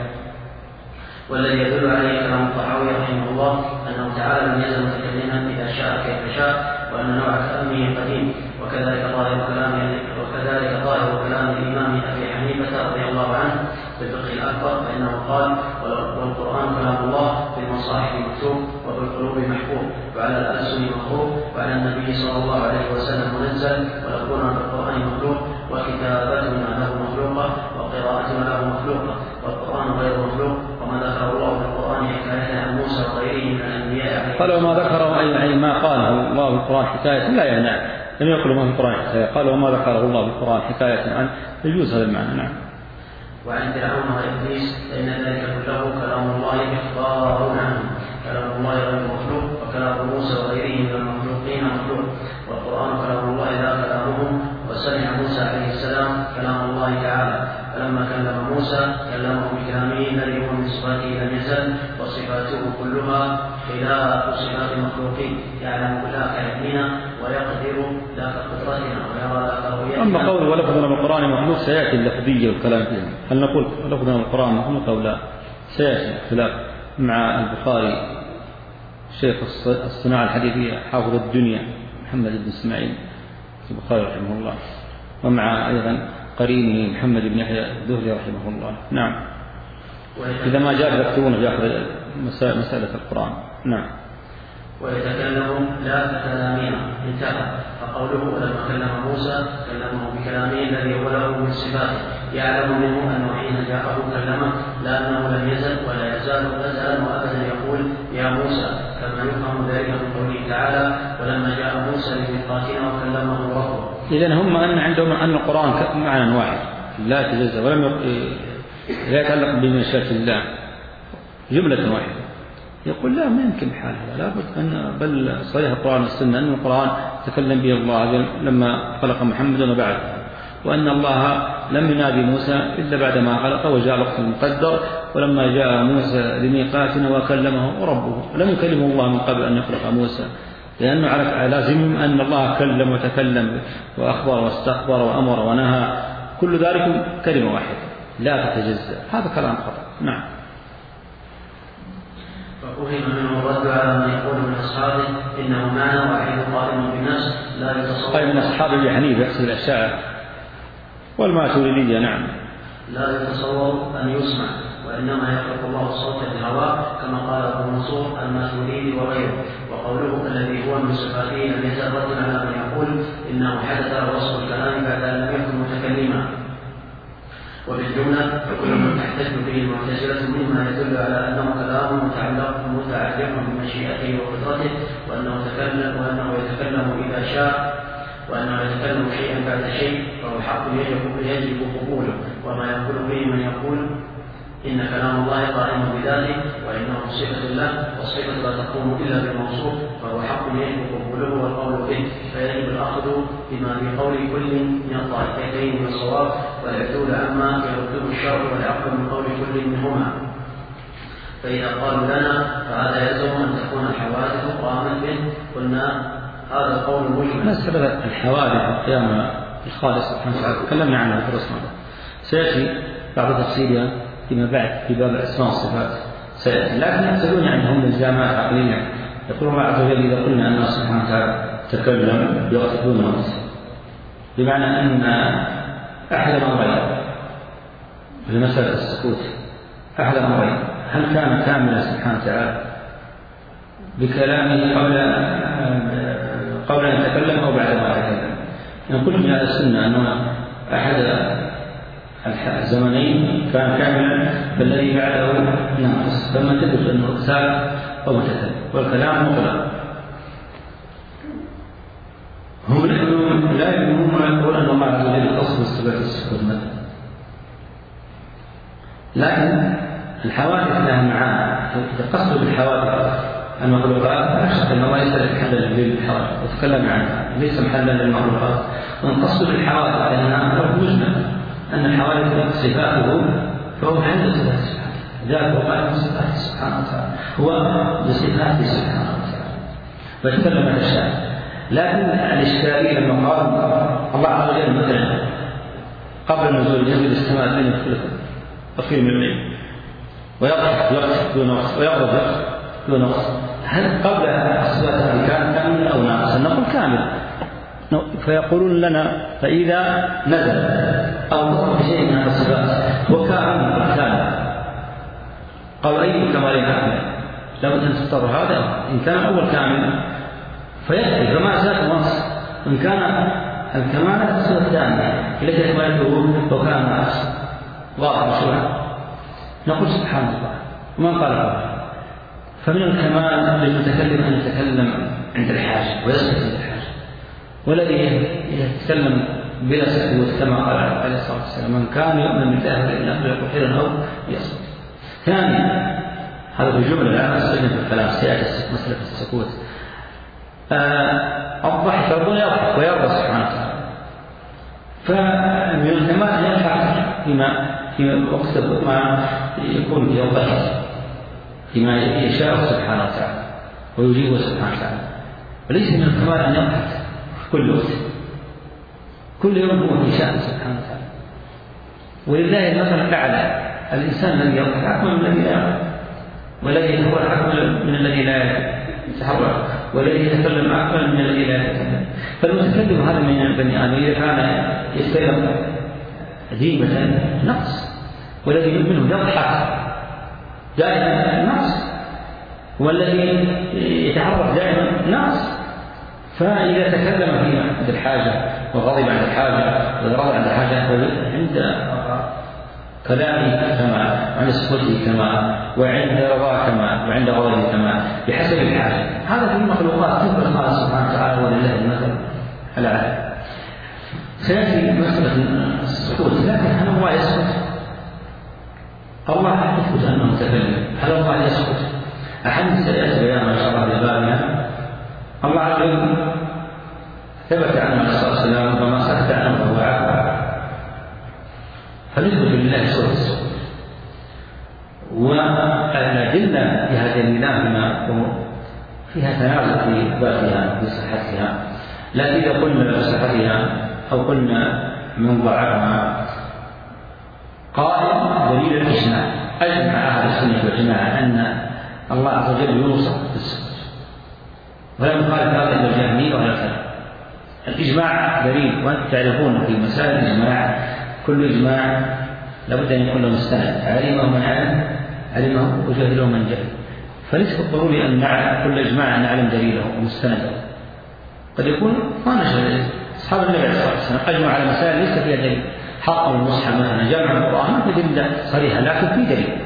والذي يدل عليه كلام الطحاوي رحمه الله أنه تعالى لم يزل متكلما إذا شاء كيف شاء، وأن نوع كلامه قديم. وكذلك ظاهر كلام وكذلك ظاهر كلام الإمام أبي حنيفة رضي الله عنه في الفقه الأكبر، فإنه قال والقرآن كلام الله في المصاحف مكتوب وفي القلوب محفوظ وعلى الألسن مخطوط وعلى النبي صلى الله عليه وسلم منزل، ولكنا في القرآن مخلوق وكتابتنا له مخلوقة وقراءتنا له مخلوقة والقرآن غير مخلوق. وما ذكر الله في القرآن حكاية عن موسى وغيره من الأنبياء. قال وما ذكره أي ما قاله الله في القرآن حكاية لا يعني لم يقل ما في القرآن حكاية، قال وما ذكره الله في القرآن حكاية عن يجوز هذا المعنى. نعم. وعن فرعون وإبليس فإن ذلك كله كلام الله إخبار عنه، كلام الله غير مخلوق، وكلام موسى وغيره من المخلوقين مخلوق، والقرآن كلام الله لا كلامهم. وسمع موسى عليه السلام كلام الله تعالى، فلما كلم موسى كلمه بكلامه الذي هو من صفاته لم يزل، وصفاته كلها خلاف صفات المخلوقين، يعلم كلها كعلمنا ويقدر لا كقدرتنا ويرى لا كرؤيتنا. أما قول ولفظنا بالقرآن مخلوق سيأتي اللفظية والكلام فيه، هل نقول لفظنا بالقرآن مخلوق أو لا؟ سيأتي خلاف مع البخاري شيخ الصناعة الحديثية حافظ الدنيا محمد بن إسماعيل البخاري رحمه الله، ومع أيضا قرينه محمد بن يحيى الذهلي رحمه الله. نعم. إذا ما جاء يكتبون يأخذ مسألة القرآن. نعم. ويتكلم لا ككلامنا انتهى. فقوله ولما كلم موسى كلمه بكلامه الذي هو له من صفاته، يعلم منه أنه حين جاءه كلمه لا أنه لم يزل ولا يزال أزلا وأبدا يقول يا موسى، كما يفهم ذلك من قوله تعالى ولما جاء موسى لميقاتنا وكلمه ربه. إذن هم أن عندهم أن القرآن معنى واحد لا يتجزأ ولم لا يتعلق بمشيئة الله جملة واحدة. يقول لا، ما يمكن بحال هذا، لابد أن بل صحيح القرآن والسنة أن القرآن تكلم به الله لما خلق محمدا وبعد، وأن الله لم ينادي موسى إلا بعدما خلقه وجاء الوقت المقدر، ولما جاء موسى لميقاتنا وكلمه ربه لم يكلمه الله من قبل أن يخلق موسى، لأنه على لازم أن الله كلم وتكلم وأخبر واستخبر وأمر ونهى، كل ذلك كلمة واحدة لا تتجزأ. هذا كلام خطأ. نعم. ففهم منه الرد على من يقول من أصحابه إنه معنى واحد قائم بالنفس لا يتصور. قائم من أصحاب أبي حنيفة يقصد الأشاعرة والماتريدية. نعم. لا يتصور أن يسمع وإنما يخلق الله الصوت بالهواء كما قال أبو منصور الماتريدي وغيره. وقوله الذي هو من صفاته لم يزل رجلا على من يقول إنه حدث وصف الكلام بعد أن لم يكن متكلما. وبالجملة فكل من تحتج به المعتزلة مما يدل على أنه كلام متعلق متعلق بمشيئته وقدرته وأنه يتكلم وأنه يتكلم إذا شاء وأنه يتكلم شيئا بعد شيء فهو حق يجب يجب قبوله. وما يقول به من يقول إن كلام الله قائم بذاته وإنه صفة له والصفة لا تقوم إلا بالموصوف فهو حق يجب قبوله والقول به. فيجب الأخذ بما في قول كل من الطائفتين من الصواب والعدول عما يرده الشرع والعقل من قول كل منهما. فإذا قالوا لنا فهذا يلزم أن تكون الحوادث قامت به قلنا هذا القول مجمل. مسألة الحوادث القيامة الخالص سبحانه وتعالى تكلمنا عنها في الرسول سيأتي بعد تفصيلها فيما بعد في باب الأسماء والصفات سيأتي. لكن يحتاجون عندهم الزامات عقلية. يقول الله عز وجل إذا قلنا أن الله سبحانه وتعالى تكلم بوقت دون وقت بمعنى أن أحد الأمرين في مسألة السكوت أحد الأمرين هل كان كاملا سبحانه وتعالى بكلامه قبل قبل أن يتكلم أو بعد ما يتكلم. نقول من هذا السنة أنه أحد الزمنين كان كاملا فالذي بعده ناقص فما تدرك أنه رسالة أو متكلم والكلام مطلق. هم لا يؤمنون يقولون أن الله عز وجل أصل الصفات السكوت مثلا. لكن الحوادث لها معاني. إذا قصدوا بالحوادث المخلوقات لا شك أن الله ليس محلا للحوادث وتكلم عنها ليس محلا للمخلوقات. ونقصد بالحوادث لأنها أمر مجمل أن الحوادث صفاته فهو محل صفات سبحانه ذاته قائم بصفاته سبحانه وتعالى هو بصفاته سبحانه وتعالى ويتكلم عن الشيء. لكن الإشكالية لما قال الله عز وجل مثلا قبل نزول ينزل السماء الدنيا يخلقه أخير من الليل ويقف يقف دون وقت ويقرب يقف دون وقت هل قبل أصبات كان كامل أو ناقص؟ نقول كامل. فيقولون لنا فإذا نزل أو نطق بشيء من الصفات هو كامل كامل قال أي كمال كامل لابد أن تضطر هذا إن كان أول كامل فيكفي فما زاد نقص. إن كان الكمال الصفة الثانية ليس كماله وكان ناقص واضح شرعا نقول سبحان الله ومن قال قال. فمن الكمال للمتكلم أن يتكلم عند الحاجة ويسكت عند الحاجة والذي يتكلم بلا سكوت كما قال عليه الصلاة والسلام من كان يؤمن بالله واليوم يقول خيرا أو يصمت. ثاني هذا بالجملة لا نستخدم في الكلام سيأتي مسألة السكوت. الضحك ربنا يضحك ويرضى سبحانه وتعالى. فمن الكمال أن يضحك فيما في وقت ما يكون في الضحك فيما يشاء سبحانه وتعالى ويجيبه سبحانه وتعالى. وليس من الكمال أن يضحك كل وقت كل يوم هو في شأن سبحانه وتعالى. ولله المثل الأعلى. الإنسان الذي يضحك أكمل من الذي لا يضحك والذي يتحرك أكمل من الذي لا يتحرك والذي يتكلم أكمل من الذي لا يتكلم. فالمتكلم هذا من البني آدم إذا كان يستيقظ ديمة نقص والذي منه يضحك دائما نقص والذي يتحرك دائما نقص. فإذا تكلم في عند الحاجة وغضب عند الحاجة وغضب عند الحاجة عند كلامه كما وعند سكوته كما وعند رضاه كما وعند غضبه كما بحسب الحاجة. هذا في المخلوقات تنبغي الله سبحانه وتعالى ولله المثل الأعلى. سيأتي مسألة السكوت لكن هل الله يسكت؟ الله يثبت أنه متكلم. هل الله يسكت؟ أحد سيأتي بيان ما شاء الله ببابها. الله عز وجل ثبت عنه عليه الصلاة والسلام وما سكت عنه فهو عفو. فنثبت لله سورة السكوت. والأدلة في هذه الميلاد فيها تنازع في ذاتها في صحتها. لكن إذا قلنا بصحتها أو قلنا من ضعفها قائل دليل الإجماع. أجمع أهل السنة والجماعة أن الله عز وجل يوصف بالسكوت ولم يخالف هذا إلا الجهمية ولا الكلام. الإجماع دليل وأنتم تعرفون في مسائل الإجماع كل إجماع لابد أن يكون له مستند، علمه من علم علمه وجهله من جهل. فليس بالضروري أن نعلم كل إجماع أن نعلم دليله ومستنده، قد يكون ما نشر أصحاب النبي عليه الصلاة والسلام أجمع على مسائل ليس فيها دليل، حق المصحف مثلا جامع القرآن ما في دليل صريحة لكن في دليل.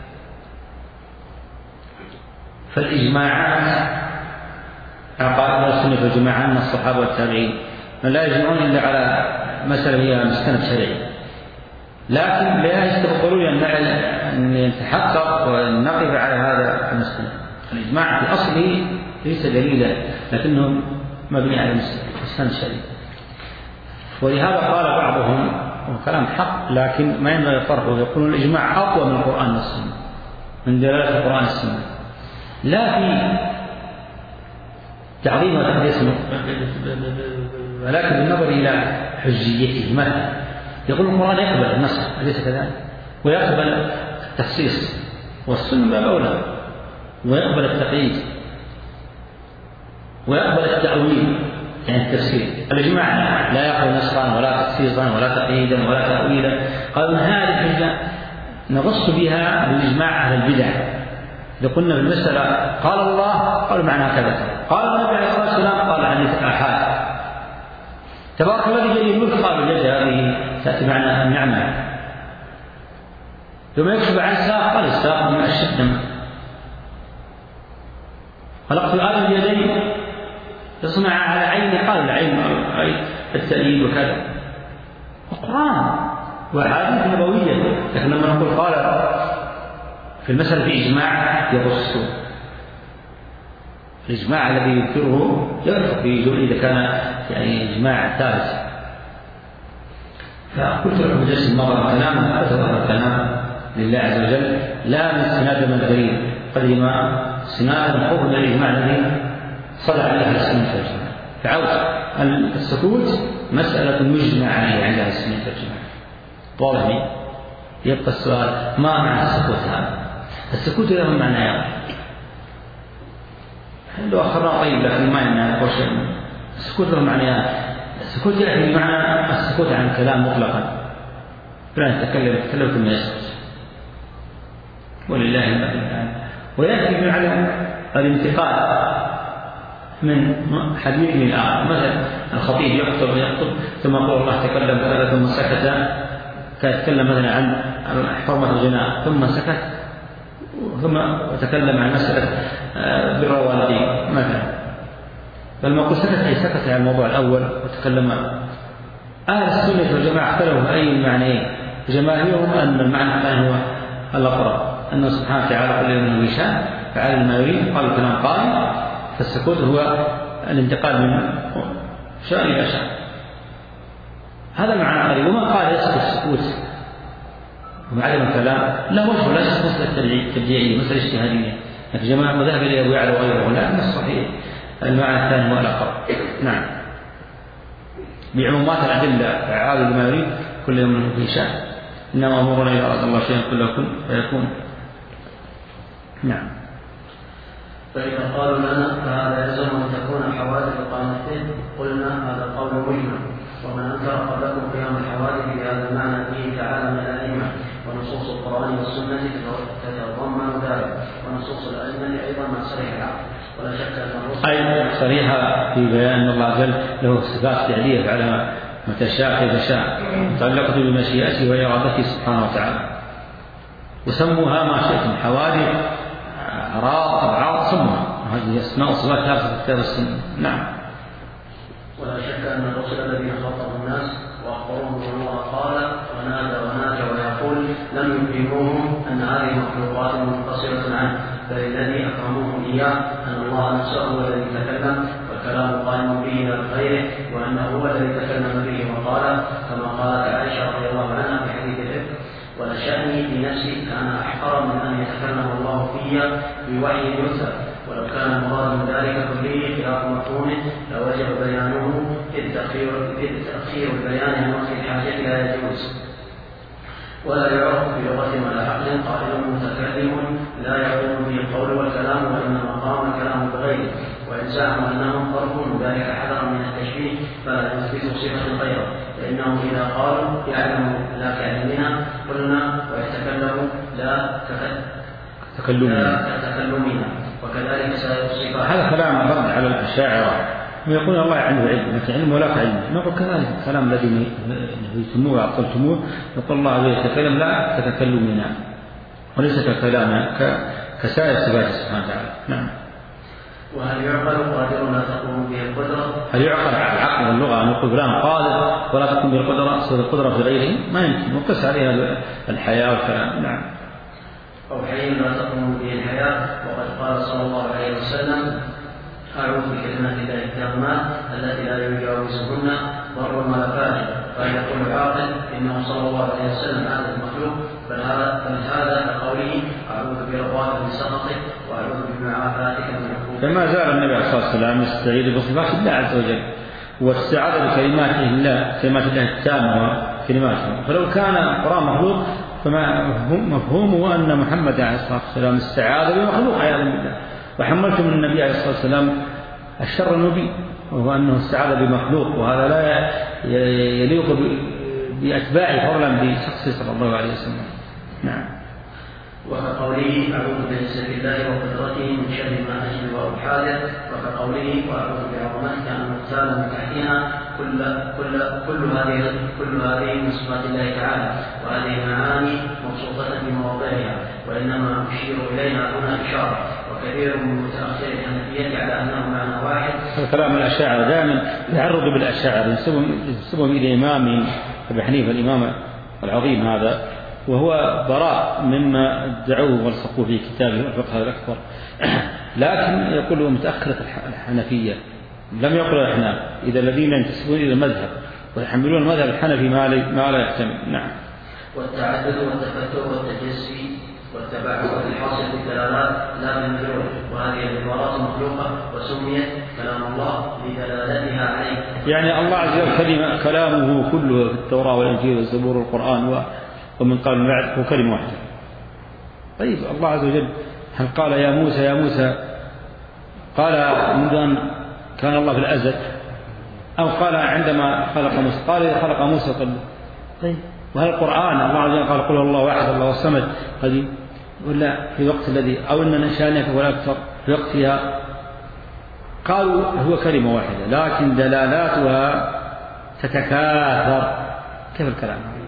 فالإجماعات عقائد السنة والجماعة من الصحابة والتابعين لا يجمعون إلا على مسألة هي مستند شرعي، لكن لا يستبطلون أن يتحقق ونقف على هذا المستند. الإجماع في أصله ليس دليلا لكنه مبني على مستند شرعي. ولهذا قال بعضهم وكلام حق لكن ما ينبغي طرحه، يقولون الإجماع أقوى من القرآن والسنة، من دلالة القرآن والسنة، لا في تعظيم وتقديس ولكن بالنظر إلى حجيته. مثلا يقول القرآن يقبل النص أليس كذلك؟ ويقبل التخصيص، والسنة باب أولى، ويقبل التقييد ويقبل التأويل يعني التفسير. الإجماع لا يقبل نصا ولا تخصيصا ولا تقييدا ولا تأويلا. قالوا من هذه الحجة نغص بها بالإجماع أهل البدع. إذا قلنا بالمسألة قال الله قالوا معناها كذا، قال النبي عليه الصلاة والسلام قال حديث آحاد، تبارك الذي بيده الملك قالوا اليد هذه تأتي معنى النعمة، ثم يكشف عن الساق قال الساق من الشدة، خلقت آدم اليدين يصنع على عين قال العين أي التأييد وكذا. القرآن وأحاديث نبوية، لكن لما نقول قال في المسألة في إجماع يغص، الإجماع الذي يذكره يذكر في جزء إذا كان يعني إجماع ثالث. فقلت لكم جلس المرة كلام أثر الكلام لله عز وجل لا من استناد من الدليل قدم استناد الحكم من الإجماع الذي صدع عليه أهل السنة والجماعة. فعود السكوت مسألة مجمع عليها عند أهل السنة والجماعة. واضح؟ يبقى السؤال ما معنى السكوت هذا؟ السكوت له معنى لو أخرنا طيب لكن ما يمنع أو شيء. السكوت له معنى السكوت يعني بمعنى السكوت عن الكلام مطلقا، فلا نتكلم يتكلم ثم يسكت ولله المثل. ويأتي بمعنى الانتقال من حديث من الآخر، مثلا الخطيب يخطب يخطب ثم يقول الله تكلم كذا ثم سكت، كيتكلم مثلا عن حرمة الغناء ثم سكت ثم تكلم عن مسألة بر الوالدين مثلا، فلما قلت سكت أي سكت عن الموضوع الأول وتكلم. أهل السنة والجماعة اختلفوا أي المعنيين، جماهيرهم أن المعنى الثاني هو الأقرب، أنه سبحانه وتعالى كل يوم يشاء فعل ما يريد، قال كلام قائم، فالسكوت هو الانتقال من شاء إلى شاء. هذا المعنى قريب. ومن قال يسكت السكوت وعدم الكلام له وجه، لا يسكت مسألة تبديعية مسألة اجتهادية، لكن جماعة وذهب إلى أبو يعلى وغيره، لكن الصحيح المعنى الثاني هو الأقرب. نعم، بعمومات الأدلة فعال لما يريد كل يوم في شأن، إنما أمورنا إذا أراد الله شيئا كله كن فيكون. نعم. فإذا قالوا لنا فهذا يلزم أن تكون الحوادث قامتين، قلنا هذا قول مجمل، ومن أنكر قبلكم قيام الحوادث بهذا المعنى فيه تعالى من الأئمة، ونصوص القرآن والسنة تتضمن ذلك، ونصوص الأئمة أيضا ما صريح العقل، ولا شك أن الرسل أي صريحة في بيان أن الله عز وجل له صفات فعلية على متى شاء كيف شاء، متعلقة بمشيئته وإرادته سبحانه وتعالى. وسموها ما شئتم حوادث أعراض أبعاد سموها، هذه أسماء وصفات ثابتة في الكتاب والسنة. نعم. ولا شك أن الرسل الذين خاطبوا الناس وأخبروهم أن الله قال ونادى ونادى ويقول لم يفهموهم أن هذه المخلوقات منفصلة عنه، بل الذي أكرموهم إياه أن الله نفسه هو الذي تكلم والكلام قائم به لا بغيره، وأنه هو الذي تكلم به وقال، كما قالت عائشة رضي الله عنها في حديث الإفك: ولشأني بنفسي كان أحقر من أن يتكلم الله في بوحي يرسل، ولو كان المراد من ذلك كله خلاف مفهومه لوجب بيانه، إذ تأخير البيان عن وقت الحاجة لا يجوز، ولا يعرف بلغة ولا عقل قائل متكلم لا يقوم به القول والكلام، وإنما قام الكلام بغيره، وإن زعموا أنهم فرق ذلك حذرا من التشبيه فلا يثبتوا صفة غيره، فإنهم إذا قالوا يعلم لا كعلمنا قلنا ويتكلم لا كتكلمنا، وكذلك سائر الصفات. هذا كلام رد على الأشاعرة يقول الله عنده علم لكن علمه لا كعلمه. نقول كذلك الكلام الذي نهيتموه وعطلتموه يقول الله يتكلم لا كتكلمنا وليس ككلامنا كسائر صفات سبحانه وتعالى. نعم. وهل يعقل قادر لا تقوم به القدرة؟ هل يعقل على العقل واللغة أن يقول فلان قادر ولا تقوم به القدرة؟ أصل القدرة في غيره ما يمكن، وقس عليها الحياة والكلام. نعم. أو حي لا تقوم به الحياة، وقد قال صلى الله عليه وسلم أعوذ بكلمات الله التامات التي لا يجاوزهن بر ولا فاجر. قال يقول عاقل إنه صلى الله عليه وسلم هذا المخلوق، بل هذا كقوله أعوذ برضاك من سخطك وأعوذ بمعافاتك من عقوبتك. فما زال النبي عليه الصلاة والسلام يستعيذ بصفات الله عز وجل واستعاذ بكلمات الله كلمات الله التامة وكلماته. فلو كان القرآن مخلوق فما مفهومه أن محمد عليه الصلاة والسلام استعاذ بمخلوق عياذا بالله، وحملتم من النبي عليه الصلاة والسلام الشر المبين وهو أنه استعاذ بمخلوق، وهذا لا يليق بأتباعه فضلا بشخصه صلى الله عليه وسلم. نعم. وكقوله أعوذ بعزة الله وقدرته من شر ما أجد وأو حاذر، وكقوله وأعوذ بعظمتك أن أغتال من تحتها. كل كل كل هذه كل هذه من صفات الله تعالى، وهذه معاني مبسوطة في مواضعها، وإنما أشير إليها هنا إشارة. وكثير من متأخر الحنفية على أنه معنى واحد. كلام الأشاعرة دائما يعرض بالأشاعرة ينسبهم إلى إمام أبي حنيفة الإمام العظيم هذا، وهو براء مما ادعوه والصقوه في كتابه الفقه الأكبر. لكن يقول متأخرة الحنفية لم يقل الأحناف، إذا الذين ينتسبون إلى المذهب ويحملون المذهب الحنفي ما لا يحتمل. نعم. والتعدد والتفتر والتجسي والتبعث الحاصل بالدلالات لا بالمجرد، وهذه العبارات مخلوقة وسميت كلام الله لدلالتها عليه. يعني الله عز وجل كلمة كلامه كله في التوراة والإنجيل والزبور والقرآن ومن قال من بعد هو كلمة واحدة. طيب الله عز وجل هل قال يا موسى يا موسى قال منذ أن كان الله في الأزل، أو قال عندما خلق موسى قال خلق موسى قال؟ طيب وهل القرآن الله عز وجل قال قل الله واحد الله الصمد قديم، ولا في الوقت الذي أو إن نشانك ولا أكثر في وقتها؟ قالوا هو كلمة واحدة لكن دلالاتها تتكاثر. كيف الكلام هذا؟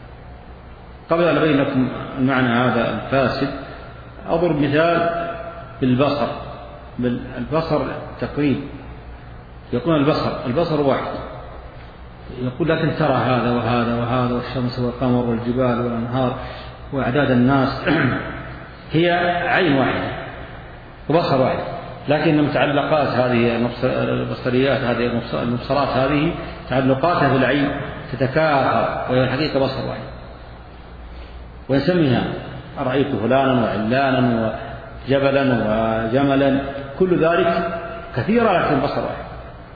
قبل أن أبين لكم المعنى هذا الفاسد أضرب مثال بالبصر. بالبصر تقريب يقول البصر البصر واحد، يقول لكن ترى هذا وهذا وهذا والشمس والقمر والجبال والأنهار وأعداد الناس هي عين واحدة وبصر واحد، لكن المتعلقات هذه البصريات هذه المبصرات هذه تعلقاتها في العين تتكاثر، وهي الحقيقة بصر واحد. ويسميها رأيت فلانا وعلانا وجبلا وجملا كل ذلك كثيرة لكن بصر واحد.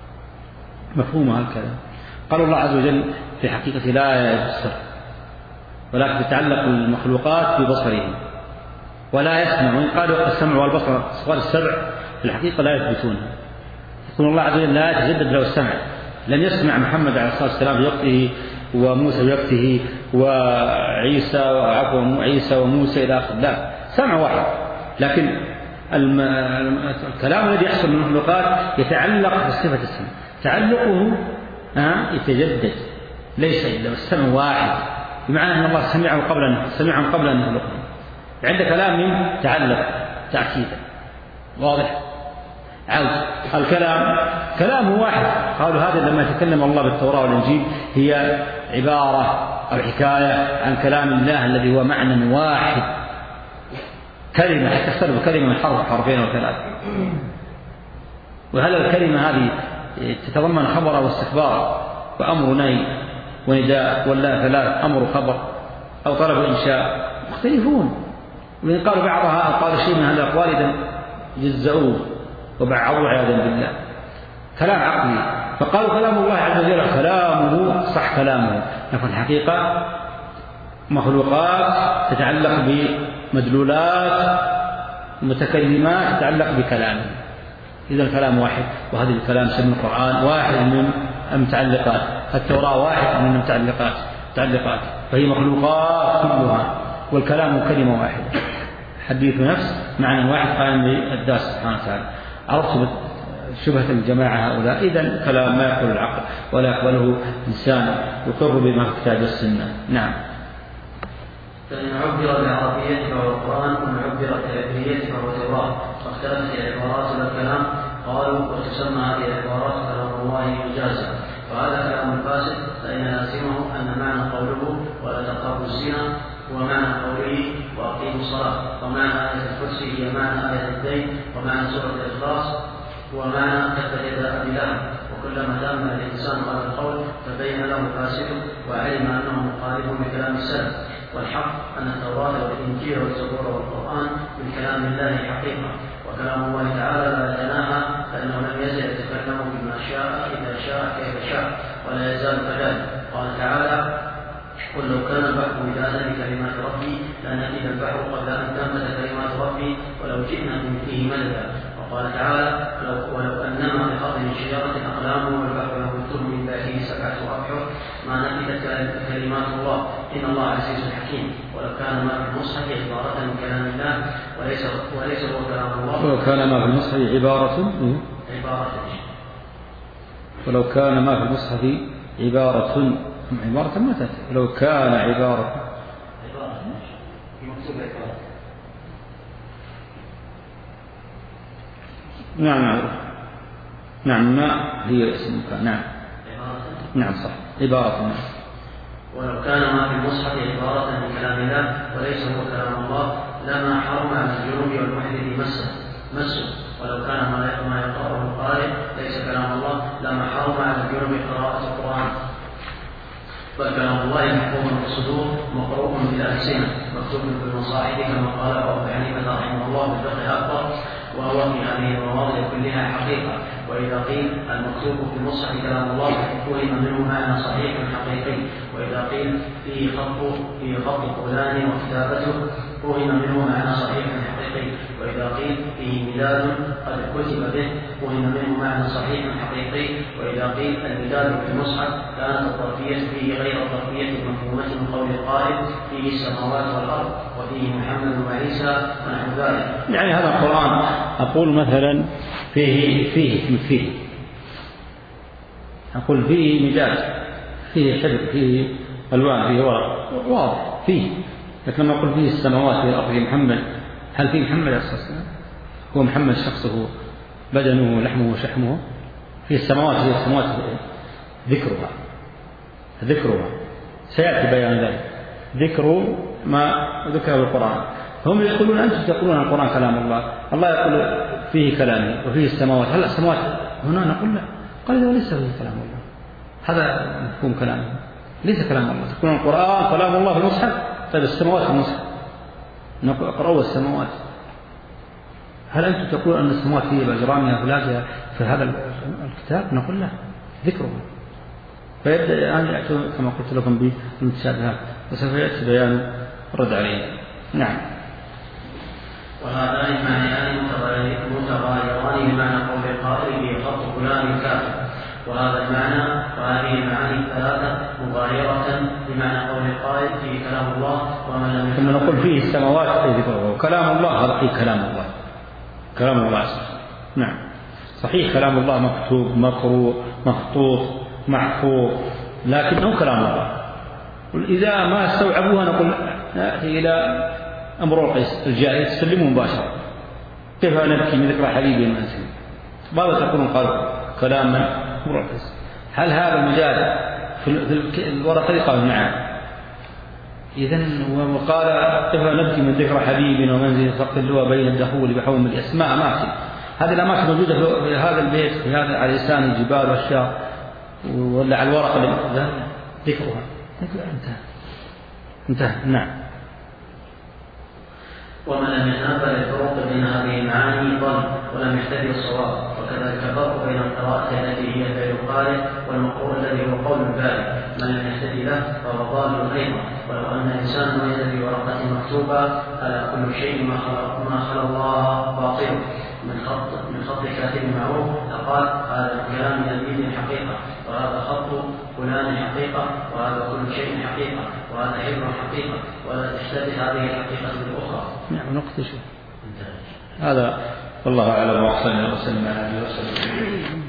مفهوم هالكلام. قال الله عز وجل في حقيقة لا يبصر، ولكن تتعلق المخلوقات ببصره ولا يسمع. وإن قالوا السمع والبصر صفات السبع في الحقيقة لا يثبتونها. يقول الله عز وجل لا يتجدد له السمع، لم يسمع محمد عليه الصلاة والسلام في وقته وموسى في وقته وعيسى وعفوا عيسى وموسى إلى آخره، لا، سمع واحد. لكن الكلام الذي يحصل من المخلوقات يتعلق بصفة السمع، تعلقه يتجدد ليس إلا السمع واحد، بمعنى أن الله سمعه قبل أن سمعهم قبل أن يخلقهم. عند كلام تعلق تأكيدا واضح. عود الكلام كلامه واحد. قالوا هذا لما يتكلم الله بالتوراة والإنجيل هي عبارة أو حكاية عن كلام الله الذي هو معنى واحد، كلمة حتى تختلف كلمة من حرف حرفين وثلاثة. وهل الكلمة هذه تتضمن خبر أو استخبار وأمر نهي ونداء، ولا ثلاث أمر خبر أو طلب إنشاء؟ مختلفون. وإن قالوا بعضها أو قالوا شيء من هذه الأقوال إذن جزؤوه وبعضوا عياذا بالله. كلام عقلي. فقالوا كلام الله عز وجل كلامه صح كلامه، لكن الحقيقة مخلوقات تتعلق بمدلولات متكلمات تتعلق بكلامه. إذا الكلام واحد، وهذا الكلام سمى القرآن واحد من المتعلقات، التوراة واحد من المتعلقات متعلقات فهي مخلوقات كلها، والكلام كلمة واحدة، حديث نفس معنى واحد قائم بالله سبحانه وتعالى. عرفت شبهة الجماعة هؤلاء؟ إذا الكلام ما يقبل العقل ولا يقبله إنسان يقر بما في الكتاب والسنة. نعم. فإن عبر بالعربية فهو القرآن، وإن عبر بالعبرية فهو التوراة، فاختلفت العبارات والكلام. قالوا وتسمى هذه العبارات كلام الله مجازا، وهذا كلام فاسد، فإن لازمه أن معنى قوله ولا تقربوا الزنا هو معنى قوله وأقيموا الصلاة، ومعنى آية الكرسي هي معنى آية الدين، ومعنى سورة الإخلاص ومعنى تبت يدا أبي لهب. وكلما تأمل الإنسان هذا القول تبين له فاسده وعلم أنه مخالف لكلام السلف. والحق أن التوراة والإنجيل والزبور والقرآن من كلام الله حقيقة، وكلام الله تعالى لا يتناهى، فإنه لم يزل يتكلم بما شاء إذا شاء كيف شاء ولا يزال كذلك. قال تعالى قل لو كان البحر مدادا لكلمات ربي لنفد البحر قبل أن تنفد كلمات ربي ولو جئنا بمثله مددا. وقال تعالى ولو أنما بقطع شجرة أقلام والبحر يمده من بعده سبعة أبحر ما نفدت كلمات الله إن الله عزيز حكيم. ولو كان ما في المصحف عبارة من كلام الله وليس وليس هو كلام الله. ولو كان ما في المصحف عبارة عبارة ولو كان ما في المصحف عبارة عبارة ما تأتي. لو كان عبارة عبارة مكتوب عبارة. نعم نعم نعم ما هي اسم كان. نعم نعم صح عبارة. ولو كان ما في المصحف عبارة من كلام الله وليس هو كلام الله لما حرم على الجنوب والمحدث مسه مسه ولو كان ما يقرأه القارئ ليس كلام الله لما حرم على الجنوب قراءة القرآن. فكلام الله محفوظ في الصدور مقروء بالألسنة مكتوب في المصاحف كما قال أبو حنيفة رحمه الله بالفقه أكبر، وهو في هذه المواضع كلها حقيقة. وإذا قيل المكتوب في المصحف كلام الله فهم منه معنى صحيح حقيقي، وإذا قيل فيه خط فيه خط فلان وكتابته فهم منه معنى صحيح حقيقي، وإذا قيل فيه ميلاد قد كتب به فهم منه معنى صحيح حقيقي، وإذا قيل الميلاد في المصحف كانت الظرفية فيه غير الظرفية المفهومة من قول القائل فيه السماوات والأرض وفيه محمد وعيسى ونحو ذلك. يعني هذا القرآن أقول مثلا فيه فيه فيه أقول فيه مجاز فيه حبر فيه ألوان فيه ورق واضح فيه، لكن لما أقول فيه السماوات فيه الأرض فيه محمد، هل فيه محمد أساسا؟ هو محمد شخصه بدنه ولحمه وشحمه؟ فيه السماوات فيه السماوات ذكرها ذكرها سيأتي بيان ذلك ذكر ما ذكر بالقرآن. هم يقولون أنتم تقولون القرآن كلام الله، الله يقول فيه كلامي وفيه السماوات، هل السماوات هنا؟ نقول لا، قال إذا ليس فيه كلام الله، هذا مفهوم كلامه ليس كلام الله. تقولون القرآن كلام الله في المصحف، طيب السماوات في المصحف اقرأوا السماوات، هل أنتم تقولون أن السماوات فيه بأجرامها وفلاتها في هذا الكتاب؟ نقول لا، ذكرها. فيبدأ يعني يأتون كما قلت لكم بالمتشابهات، وسوف يأتي بيان الرد عليه. نعم. وهذان المعنيان متغايران بمعنى قول القائل به خط فلان كافر، وهذا المعنى وهذه المعاني الثلاثة مغايرة بمعنى قول القائل فيه كلام الله ومن لم ثم نقول فيه السماوات كلام الله، هذا فيه كلام الله كلام الله صحيح. نعم صحيح كلام الله مكتوب مقروء مخطوط محفوظ، لكنه كلام الله. إذا ما استوعبوها نقول نأتي إلى أمر القيس الجاهل تسلمه مباشرة، كيف نبكي من ذكرى حبيبي المنزل؟ ماذا تقولون؟ قالوا كلاما أمر القيس. هل هذا المجال في الورقة؟ قالوا نعم. إذن وقال كيف نبكي من ذكرى حبيبي ومنزل فقط اللواء بين الدخول بحوم الأسماء أماكن، هذه الأماكن موجودة في هذا البيت في هذا على لسان الجبال والشجر ولا على الورق اللي ذكرها انتهى انتهى. نعم. ومن لم يتنبه الفروق بين هذه المعاني ضل ولم يهتدي الصواب، وكذلك الفرق بين القراءة التي هي فعل القارئ والمقروء الذي هو قول البارئ، من لم يهتدي له فهو ضال ايضا. ولو ان انسان وجد في ورقة مكتوبة على كل شيء ما خلق ما خلق الله باطل من خط من خط كاتب معروف لقال هذا الكلام من الدين حقيقة، وهذا خط فلان حقيقة، وهذا كل شيء حقيقة، وهذا حبر حقيقة، ولا تشتبه هذه الحقيقة بالأخرى. نعم نقطة شيء هذا والله أعلم وصلى وسلم على النبي صلى الله عليه وسلم.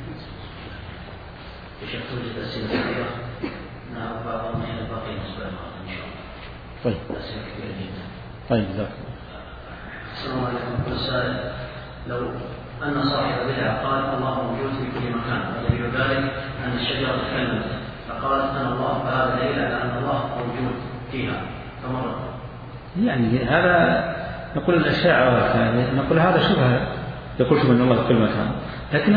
بشكل توجد أسئلة كثيرة نعم بعض من الباقي نسبة إن شاء الله. طيب أسئلة كثيرة جدا. طيب ذاك. السلام عليكم. كل سائل لو أن صاحب بدعة قال الله موجود في كل مكان ودليل ذلك أن الشجرة تكلمت فقال أنا الله، فهذا دليل على أن الله موجود فيها فمرة. يعني هذا نقول الأشاعرة نقول هذا شبه يقول شبه أن الله في كل مكان، لكن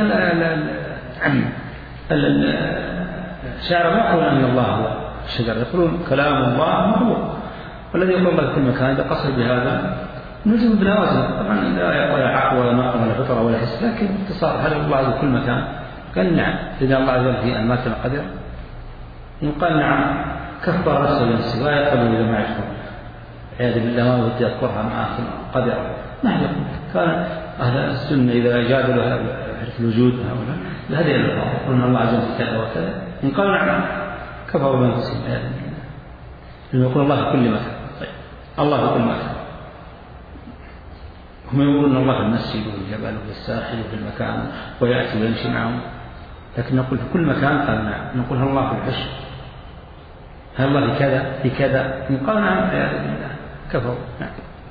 الأشاعرة ما يقولون أن الله هو الشجرة، يقولون كلام الله مخلوق، والذي يقول الله في كل مكان إذا قصد بهذا نجم بلوازم. طبعا لا يقول عقل ولا نقل ولا فطرة ولا حس، لكن باختصار هل الله في كل مكان؟ قال نعم. إذا الله عز وجل في أماكن قدر يقال نعم كفر نفسه بنفسه ولا يقبل إذا ما يشكر عياذ بالله ما ودي أذكرها مع قدر. نحن كان أهل السنة إذا جادلوا في الوجود هؤلاء بهذه الألفاظ يقولون الله عز وجل كذا وكذا، إن قالوا نعم كفروا بأنفسهم عياذ بالله. يقول الله في كل مكان. طيب الله في كل مكان، هم يقولون الله في المسجد والجبل وفي الساحل وفي المكان ويأتي ويمشي معهم، لكن نقول في كل مكان قال نعم. نقول هل الله في الحشر؟ هل الله في كذا في كذا؟ قال نعم عياذ بالله كفروا. نعم.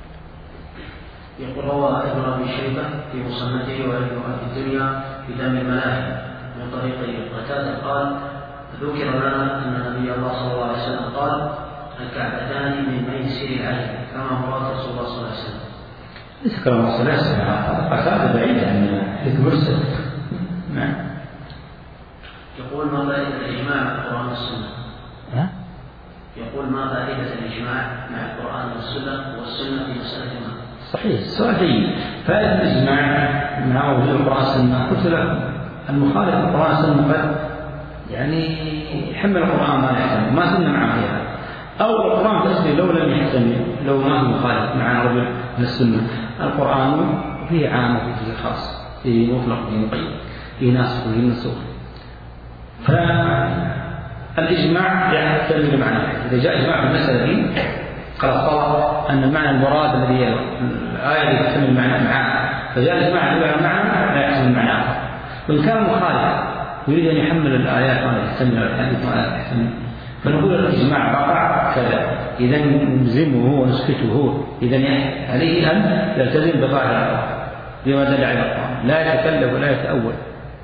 يقول روى ابن أبي شيبة في مصنفه وابن أبي الدنيا في دم الملاهي من طريق قتادة قال ذكر لنا أن النبي الله صلى الله عليه وسلم قال الكعبتان من ميسر العين كما هو رسول الله صلى الله عليه وسلم. ليس كلام الله صلى الله عليه وسلم، قتادة بعيد عن حديث مرسل. نعم. يقول ما فائدة الإجماع مع القرآن والسنة؟ ها؟ يقول ما فائدة الإجماع مع القرآن والسنة والسنة في مسألة ما؟ صحيح السؤال جيد. فائدة الإجماع مع وجود القرآن والسنة قلت لكم المخالف القرآن والسنة قد يعني يحمل القرآن ما يحتمل ما زلنا معه فيها، أو القرآن تسلي لو لم يحتمل لو ما هو مخالف مع رجل من السنة. القرآن فيه عام وفيه خاص، فيه مطلق وفيه مقيد، فيه ناسخ وفيه منسوخ. فالإجماع يحتمل معنى إذا جاء إجماع في المسألة دي خلاص طلب أن المعنى المراد الذي هي الآية التي تحتمل معنى معاه، فجاء الإجماع يدل على معنى لا يحتمل معنى آخر. وإن كان مخالف يريد أن يحمل الآيات ما يحتمل الحديث ما لا يحتمل، فنقول الإجماع وقع كذا إذا نلزمه ونسكته، إذا عليه أن يلتزم بظاهر القرآن بما دل على القرآن لا يتكلف ولا يتأول.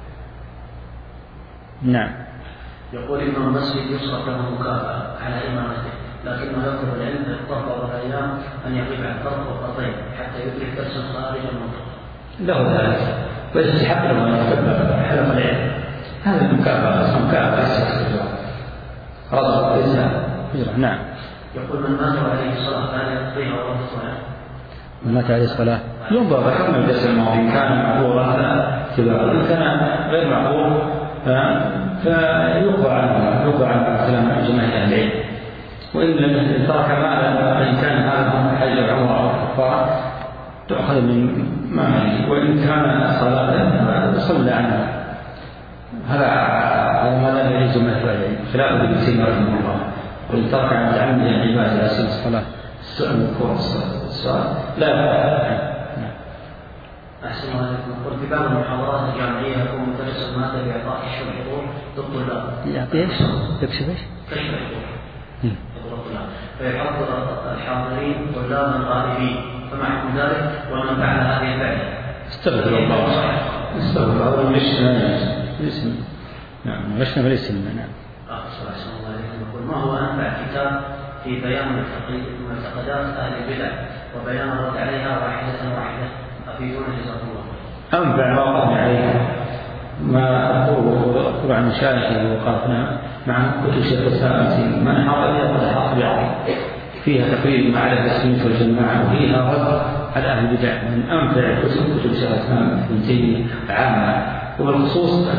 نعم. يقول إن المسجد يصرف له مكافأة على إمامته، لكنه يطلب العلم في الطرف والأيام أن يقف على الطرف والقطين حتى يدرك درسا خارج المنطقة. له ذلك ويستحق له أن يتبع حلق العلم، هذا المكافأة اسمه مكافأة رضا الإسلام. نعم. يقول من مات عليه الصلاة فهل يقضيها ورد الصلاة؟ من مات عليه الصلاة ينظر حكم الدرس الماضي كان معذورا فاتباعه، إن كان غير معذور فيقضى عنه يقضى عنه كلام جماهير أهل العلم، وإن لم ترك مالا فإن كان هذا حج أو عمرة أو كفارة تؤخذ من ماله، وإن كان صلاة صلى عنه. هذا على ما لا يجوز من الفعل خلاف ابن سينا رحمه الله، وإن ترك عن تعمد العبادة لا سن الصلاة السؤال مذكور السؤال لا يفعل. أحسن الله عليكم. قلت في بعض المحاضرات الجامعية يكون مدرس المادة بإعطاء كشف الحضور للطلاب. يعطي ايش؟ يكشف ايش؟ كشف الحضور. حضور الطلاب. فيحضر الحاضرين طلابا غائبين، فما حكم ذلك ومن فعل هذه الفعل؟ استغفر الله. استغفر الله. ليش الاسم؟ نعم غشنا في الاسم. نعم. أحسن الله عليكم. يقول ما هو أنفع كتاب في بيان معتقدات أهل البدع وبيان الرد عليها واحدة واحدة؟ أفيدونا جزاكم الله خير. أنفع ما وقفنا عليه ما أقول عن مشايخه ووقفنا مع كتب شيخ الإسلام من حاط بها قد حاط بعض فيها تقرير مع أهل السنة والجماعة، وفيها رد على أهل البدع. من أنفع كتب كتب شيخ الإسلام ابن تيمية عامة، وبالخصوص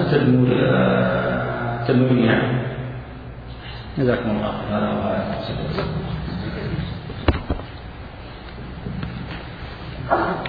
التنوير. جزاكم الله خيرا.